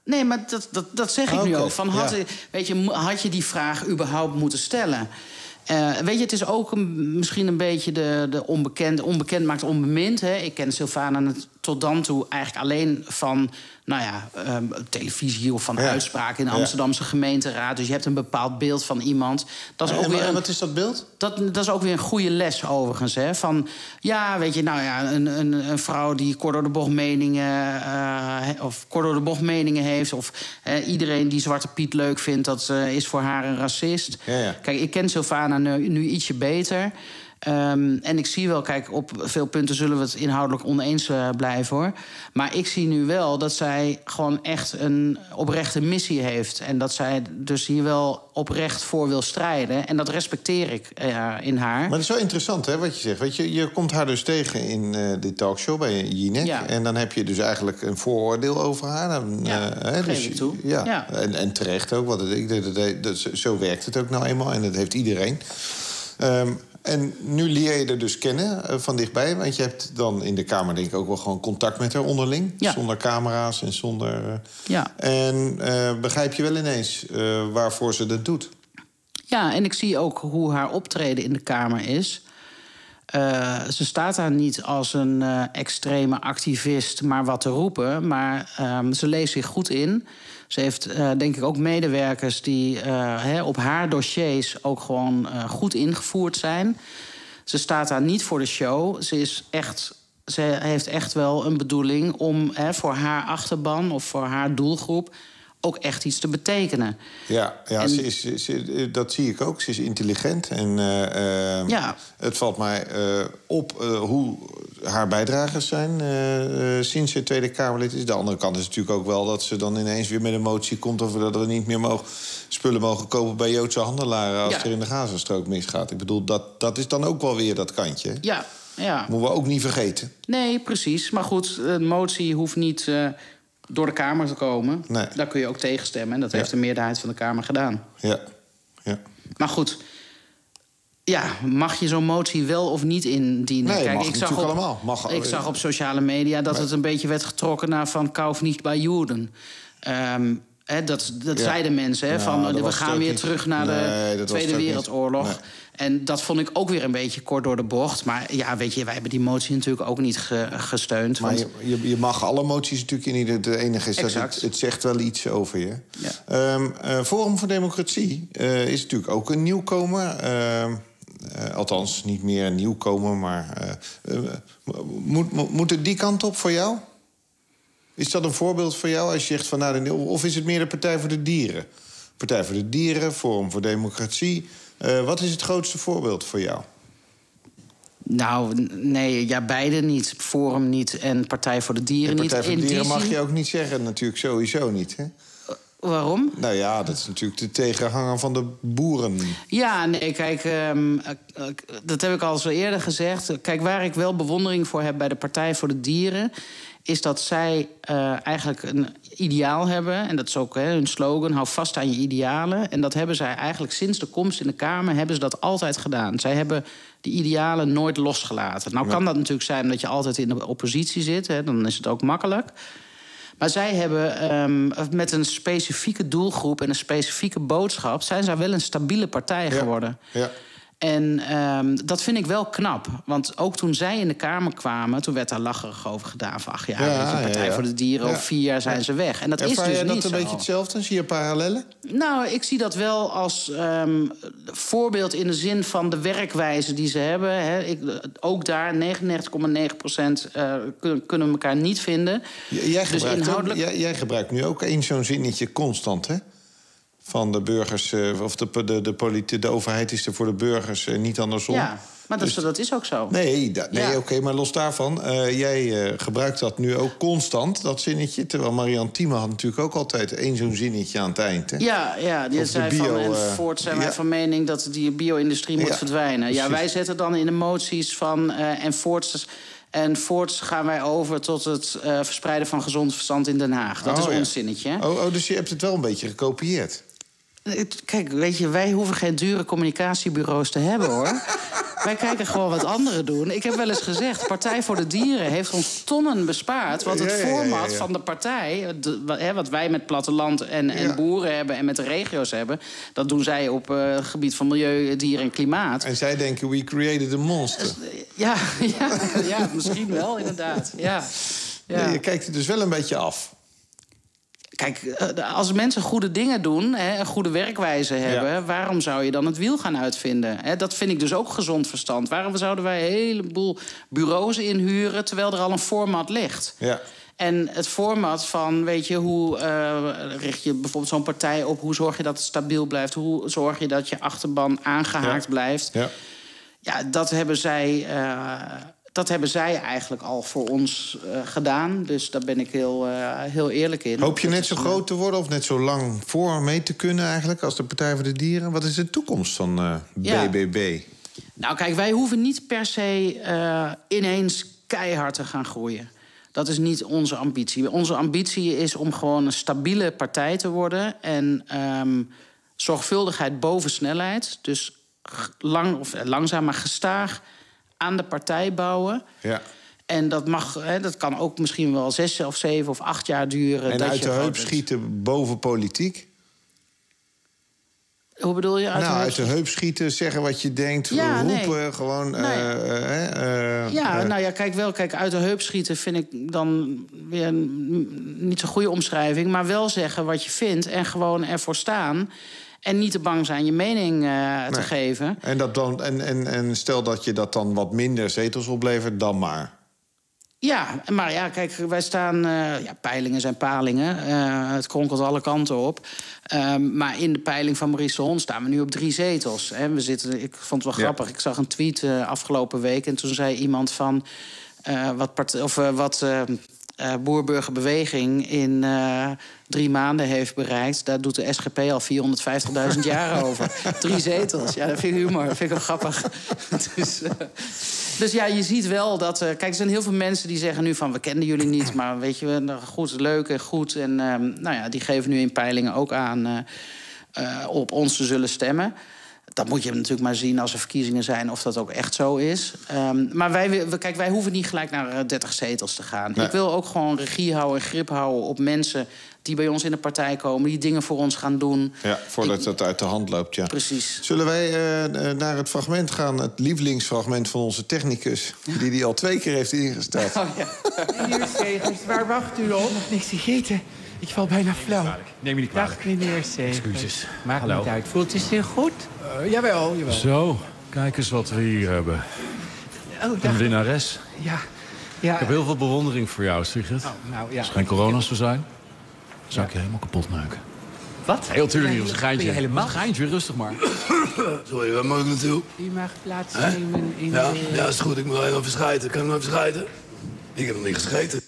Nee, maar dat, dat, dat zeg ik Ah, nu okay. ook. Van, had, Ja. weet je, had je die vraag überhaupt moeten stellen? Uh, weet je, het is ook een, misschien een beetje de, de onbekend, onbekend maakt onbemind. Hè? Ik ken Silvana tot dan toe eigenlijk alleen van... nou ja, um, televisie of van Ja. uitspraken in de Ja. Amsterdamse gemeenteraad. Dus je hebt een bepaald beeld van iemand. Dat is En- ook en weer een, wat is dat beeld? Dat, dat is ook weer een goede les overigens. Hè? Van, ja, weet je, nou ja, een, een, een vrouw die kort door de bocht meningen... Uh, of kort door de bocht meningen heeft... of uh, iedereen die Zwarte Piet leuk vindt... dat uh, is voor haar een racist. Ja, ja. Kijk, ik ken Silvana nu, nu ietsje beter... Um, en ik zie wel, kijk, op veel punten zullen we het inhoudelijk oneens uh, blijven, hoor. Maar ik zie nu wel dat zij gewoon echt een oprechte missie heeft. En dat zij dus hier wel oprecht voor wil strijden. En dat respecteer ik uh, in haar. Maar dat is wel interessant, hè, wat je zegt. Weet je, je komt haar dus tegen in uh, dit talkshow bij Jinek. Ja. En dan heb je dus eigenlijk een vooroordeel over haar. Dan, Ja, uh, hè, geef dus, ik toe. Ja. Ja. En, en terecht ook, want ik, dat, dat, dat, zo werkt het ook nou eenmaal. En dat heeft iedereen. Um, En nu leer je er dus kennen uh, van dichtbij. Want je hebt dan in de Kamer denk ik ook wel gewoon contact met haar onderling. Ja. Zonder camera's en zonder... Uh, ja. En uh, begrijp je wel ineens uh, waarvoor ze dat doet? Ja, en ik zie ook hoe haar optreden in de Kamer is. Uh, ze staat daar niet als een uh, extreme activist maar wat te roepen. Maar um, ze leest zich goed in. Ze heeft uh, denk ik ook medewerkers die uh, he, op haar dossiers ook gewoon uh, goed ingevoerd zijn. Ze staat daar niet voor de show. Ze, is echt, ze heeft echt wel een bedoeling om he, voor haar achterban of voor haar doelgroep ook echt iets te betekenen. Ja, ja En- ze is, ze, ze- dat zie ik ook. Ze is intelligent. En uh, uh, Ja. het valt mij uh, op uh, hoe haar bijdragers zijn uh, uh, sinds ze Tweede Kamerlid is. De andere kant is natuurlijk ook wel dat ze dan ineens weer met een motie komt over dat we niet meer mogen, spullen mogen kopen bij Joodse handelaren als Ja. er in de Gazastrook misgaat. Ik bedoel, dat, dat is dan ook wel weer dat kantje. hè? Ja, ja. Moeten we ook niet vergeten. Nee, precies. Maar goed, een motie hoeft niet uh, door de Kamer te komen. Nee. Daar kun je ook tegenstemmen. En dat Ja. heeft de meerderheid van de Kamer gedaan. Ja. ja. Maar goed, ja, mag je zo'n motie wel of niet indienen? Nee, mag ik zag natuurlijk op, allemaal. Mag- ik zag op sociale media dat Nee. het een beetje werd getrokken naar van kauf niet bij Joden. Um, He, dat dat Ja. zeiden mensen, he, Nou, van dat we was het gaan ook weer niet. terug naar Nee, de dat was Tweede het ook niet. Wereldoorlog. Nee. En dat vond ik ook weer een beetje kort door de bocht. Maar ja, weet je, wij hebben die motie natuurlijk ook niet ge, gesteund. Maar want- je, je, je mag alle moties natuurlijk in ieder. Het enige is dat Exact. het, het zegt wel iets over je. Ja. Um, uh, Forum voor Democratie uh, is natuurlijk ook een nieuwkomer. Uh, uh, althans, niet meer een nieuwkomer, maar... Uh, uh, moet, moet, moet het die kant op voor jou? Is dat een voorbeeld voor jou als je zegt van... Nou, de- of is het meer de Partij voor de Dieren? Partij voor de Dieren, Forum voor Democratie. Uh, wat is het grootste voorbeeld voor jou? Nou, n- nee, ja, beide niet. Forum niet en Partij voor de Dieren De niet. Partij voor de In Dieren die mag zin- je ook niet zeggen, natuurlijk sowieso niet, hè? Waarom? Nou ja, dat is natuurlijk de tegenhanger van de boeren. Ja, nee, kijk, ehm, eh, eh, dat heb ik al zo eerder gezegd. Kijk, waar ik wel bewondering voor heb bij de Partij voor de Dieren... is dat zij eh, eigenlijk een ideaal hebben. En dat is ook hè, hun slogan, hou vast aan je idealen. En dat hebben zij eigenlijk sinds de komst in de Kamer... hebben ze dat altijd gedaan. Zij hebben die idealen nooit losgelaten. Nou kan dat natuurlijk zijn dat je altijd in de oppositie zit. Hè, dan is het ook makkelijk. Maar zij hebben um, met een specifieke doelgroep en een specifieke boodschap... zijn zij wel een stabiele partij geworden. Ja. En um, dat vind ik wel knap. Want ook toen zij in de Kamer kwamen... toen werd daar lacherig over gedaan van... ach ja, Ja, weet je, Partij ja, ja. voor de Dieren, Ja. over vier jaar zijn Ja. ze weg. En dat Ervaar is dus jij dat niet een zo. beetje hetzelfde? Zie je parallellen? Nou, ik zie dat wel als um, voorbeeld in de zin van de werkwijze die ze hebben. Hè. Ik, ook daar, negenennegentig komma negen procent uh, kunnen, kunnen we elkaar niet vinden. J- Jij gebruikt, dus inhoudelijk... ook, jij, jij gebruikt nu ook één zo'n zinnetje constant, hè? Van de burgers, uh, of de, de, de, politie, de overheid is er voor de burgers, uh, niet andersom. Ja, maar dat, Dus- is, dat is ook zo. Nee, da- nee Ja. oké, maar los daarvan. Uh, jij uh, gebruikt dat nu ook constant, dat zinnetje. Terwijl Marianne Thieme had natuurlijk ook altijd één zo'n zinnetje aan het eind. Hè? Ja, ja, die Of de zei bio, van, en eh, Ford zijn ja. wij van mening dat die bio-industrie moet Ja, verdwijnen. Ja, precies. wij zetten dan in de moties van uh, en Ford en voorts gaan wij over tot het uh, verspreiden van gezond verstand in Den Haag. Dat Oh, is ja. ons zinnetje. hè? Oh, oh, dus je hebt het wel een beetje gekopieerd. Het- Kijk, weet je, wij hoeven geen dure communicatiebureaus te hebben, hoor. wij kijken gewoon wat anderen doen. Ik heb wel eens gezegd, Partij voor de Dieren heeft ons tonnen bespaard. Want het Ja, ja, ja, format ja, ja. van de partij, de, wat, hè, wat wij met platteland en, en Ja. boeren hebben... en met de regio's hebben, dat doen zij op het uh, gebied van milieu, dieren en klimaat. En zij denken, we created a monster. Ja, ja, ja misschien wel, inderdaad. Ja. Ja. Nee, je kijkt er dus wel een beetje af. Kijk, als mensen goede dingen doen, hè, een goede werkwijze hebben... Ja. waarom zou je dan het wiel gaan uitvinden? Hè, dat vind ik dus ook gezond verstand. Waarom zouden wij een heleboel bureaus inhuren... terwijl er al een format ligt? Ja. En het format van, weet je, hoe uh, richt je bijvoorbeeld zo'n partij op... hoe zorg je dat het stabiel blijft? Hoe zorg je dat je achterban aangehaakt Ja. blijft? Ja. Ja, dat hebben zij... Uh, Dat hebben zij eigenlijk al voor ons uh, gedaan. Dus daar ben ik heel, uh, heel eerlijk in. Hoop je Dat net is zo een- groot te worden of net zo lang voor mee te kunnen eigenlijk... als de Partij voor de Dieren? Wat is de toekomst van uh, Ja. B B B? Nou, kijk, wij hoeven niet per se uh, ineens keihard te gaan groeien. Dat is niet onze ambitie. Onze ambitie is om gewoon een stabiele partij te worden... en um, zorgvuldigheid boven snelheid. Dus g- lang, of eh, langzaam, maar gestaag aan de partij bouwen. Ja. En dat, mag, hè, dat kan ook misschien wel zes of zeven of acht jaar duren. En dat uit je de gewoon- heup schieten boven politiek? Hoe bedoel je? Uit nou, de uit de heup schieten, zeggen wat je denkt, Ja, roepen, nee. gewoon... Nee. eh, eh, eh, Ja, eh, nou ja, kijk wel. Kijk, uit de heup schieten vind ik dan weer een, niet zo'n goede omschrijving. Maar wel zeggen wat je vindt en gewoon ervoor staan. En niet te bang zijn je mening uh, te Nee. geven. En, dat dan, en, en, en stel dat je dat dan wat minder zetels oplevert, dan maar. Ja, maar ja, kijk, wij staan... Uh, ja, peilingen zijn palingen. Uh, het kronkelt alle kanten op. Um, maar in de peiling van Maurice Hond staan we nu op drie zetels. Hè. We zitten, ik vond het wel Ja. grappig. Ik zag een tweet uh, afgelopen week en toen zei iemand van... Uh, wat part- of, uh, wat uh, uh, Boer-Burgerbeweging in uh, drie maanden heeft bereikt... daar doet de S G P al vierhonderdvijftigduizend jaar over. Drie zetels. Ja, dat vind ik humor. Dat vind ik wel grappig. dus, uh, dus ja, je ziet wel dat... Uh, kijk, er zijn heel veel mensen die zeggen nu van... we kenden jullie niet, maar weet je, nou, goed, leuk en goed. En um, nou ja, die geven nu in peilingen ook aan... Uh, uh, op ons te zullen stemmen. Dat moet je natuurlijk maar zien als er verkiezingen zijn... of dat ook echt zo is. Um, maar wij, we, kijk, wij hoeven niet gelijk naar uh, dertig zetels te gaan. Nee. Ik wil ook gewoon regie houden en grip houden op mensen... die bij ons in de partij komen, die dingen voor ons gaan doen. Ja, voordat ik, dat uit de hand loopt, ja. Precies. Zullen wij uh, naar het fragment gaan, het lievelingsfragment van onze technicus... die die al twee keer heeft ingesteld. Oh, ja. Meneer Segers, waar wacht u op? Nog niks gegeten. Ik val bijna flauw. Neem me niet kwalijk. Dag, meneer Segers. Excuses. Maakt Hallo. niet uit. Voelt u zich goed? Uh, jawel, jawel. Zo, kijk eens wat we hier hebben. Oh, Een dag. winnares. Ja. ja. Ik heb heel veel bewondering voor jou, Sigrid. Oh, nou, ja. Als er geen corona's zou zijn, zou ik je helemaal kapot neuken. Wat? Heel tuurlijk niet, Ja, dat is een geintje. ben je helemaal- Een geintje, rustig maar. Sorry, waar moet ik naartoe? U mag plaatsnemen in Ja, de... ja, is goed. Ik moet even verschijten. Kan ik nog even schijten? Ik heb nog niet gescheten.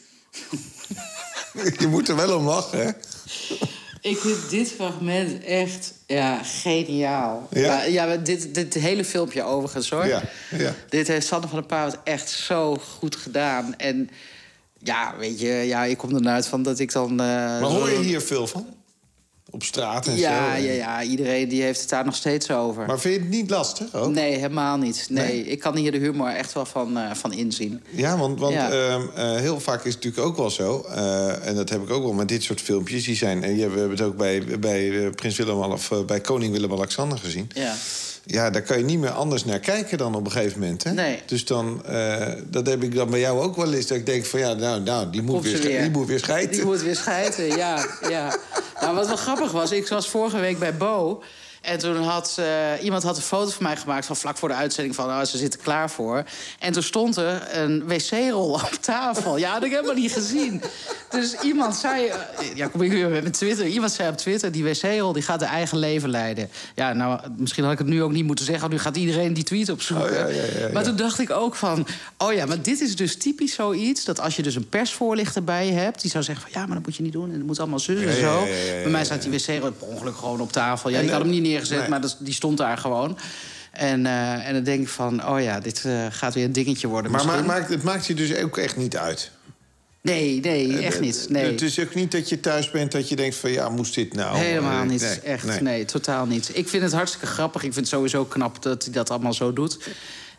Je moet er wel om lachen, hè? Ik vind dit fragment echt ja, geniaal. Ja? Maar, ja, maar dit, dit hele filmpje overigens, hoor. Ja, ja. Dit heeft Sander van der Paard echt zo goed gedaan. En ja, weet je, ja, ik kom eruit van dat ik dan... Uh, Maar hoor je hier veel van? Op straat en Ja, zo? ja, ja, iedereen die heeft het daar nog steeds over. Maar vind je het niet lastig ook? Nee, helemaal niet. Nee, Nee? ik kan hier de humor echt wel van, uh, van inzien. Ja, want, want Ja. ehm, eh, heel vaak is het natuurlijk ook wel zo... eh, en dat heb ik ook wel met dit soort filmpjes. Die zijn, en je- we hebben het ook bij, bij, eh, Prins Willem, of eh, bij koning Willem-Alexander gezien. Ja. Ja, daar kan je niet meer anders naar kijken dan op een gegeven moment. Hè? Nee. Dus dan, eh, dat heb ik dan bij jou ook wel eens. Dat ik denk van ja, nou, nou die, moet Komt weer, ze sche- weer. die moet weer schijten. Die moet weer schijten, ja. ja. Nou, wat wel grappig was, ik was vorige week bij Bo... en toen had uh, iemand had een foto van mij gemaakt... van vlak voor de uitzending van, oh, ze zitten klaar voor. En toen stond er een wc-rol op tafel. Ja, dat heb ik helemaal niet gezien. Dus iemand zei... Uh, ja, kom ik weer met mijn Twitter. Iemand zei op Twitter, die wc-rol die gaat haar eigen leven leiden. Ja, nou, misschien had ik het nu ook niet moeten zeggen... want nu gaat iedereen die tweet opzoeken. Oh, ja, ja, ja, ja. Maar toen dacht ik ook van... oh ja, maar dit is dus typisch zoiets... dat als je dus een persvoorlichter bij je hebt... die zou zeggen van, ja, maar dat moet je niet doen... en dat moet allemaal zus en Ja, ja, zo. ja, ja, ja, Bij mij ja, staat die wc-rol per ongeluk gewoon op tafel. Ja, En, ik had hem niet eh, neergezet, nee. maar dat, die stond daar gewoon. En, uh, en dan denk ik van, oh ja, dit uh, gaat weer een dingetje worden Maar ma- misschien. maakt, het maakt je dus ook echt niet uit? Nee, nee, echt niet. Nee. Het is ook niet dat je thuis bent dat je denkt van ja, moest dit nou? Helemaal Eh, niet, nee, echt. nee. Nee. totaal niet. Ik vind het hartstikke grappig. Ik vind het sowieso knap dat hij dat allemaal zo doet.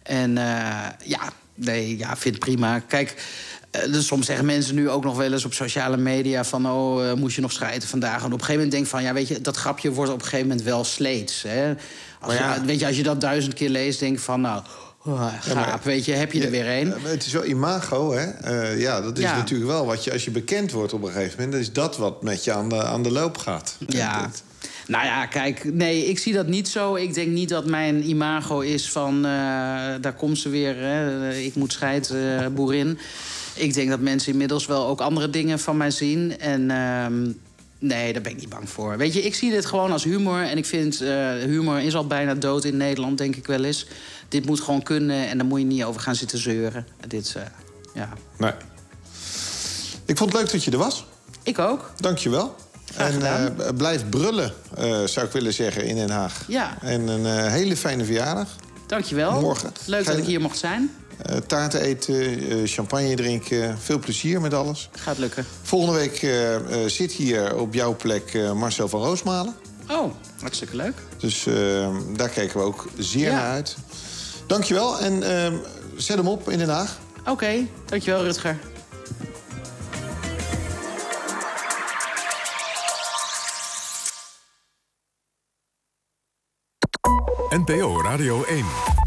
En uh, ja, nee, ja, vind het prima. Kijk, uh, dus soms zeggen mensen nu ook nog wel eens op sociale media van, oh, uh, moest je nog schijten vandaag? En op een gegeven moment denk ik van, ja, weet je, dat grapje wordt op een gegeven moment wel sleets. Hè? Als, ja, je, weet je, als je dat duizend keer leest, denk ik van, nou, oh, gaap, ja, maar, weet je, heb je ja, er weer een. Het is wel imago, hè? Uh, ja, dat is ja. natuurlijk wel wat je, als je bekend wordt op een gegeven moment, dan is dat wat met je aan de, aan de loop gaat. Ja. Dat, Nou ja, kijk, nee, ik zie dat niet zo. Ik denk niet dat mijn imago is van, uh, daar komt ze weer, hè, ik moet scheid, uh, boerin. Ik denk dat mensen inmiddels wel ook andere dingen van mij zien. En uh, nee, daar ben ik niet bang voor. Weet je, ik zie dit gewoon als humor. En ik vind, uh, humor is al bijna dood in Nederland, denk ik wel eens. Dit moet gewoon kunnen en daar moet je niet over gaan zitten zeuren. Dit, uh, ja. Nee. Ik vond het leuk dat je er was. Ik ook. Dank je wel. En uh, blijf brullen, uh, zou ik willen zeggen, in Den Haag. Ja. En een uh, hele fijne verjaardag. Dankjewel. Morgen. Leuk dat ik hier mocht zijn. Uh, taarten eten, uh, champagne drinken. Veel plezier met alles. Gaat lukken. Volgende week uh, uh, zit hier op jouw plek uh, Marcel van Roosmalen. Oh, hartstikke leuk. Dus uh, daar kijken we ook zeer ja. naar uit. Dankjewel en uh, zet hem op in Den Haag. Oké, okay, dankjewel Rutger. N P O Radio één.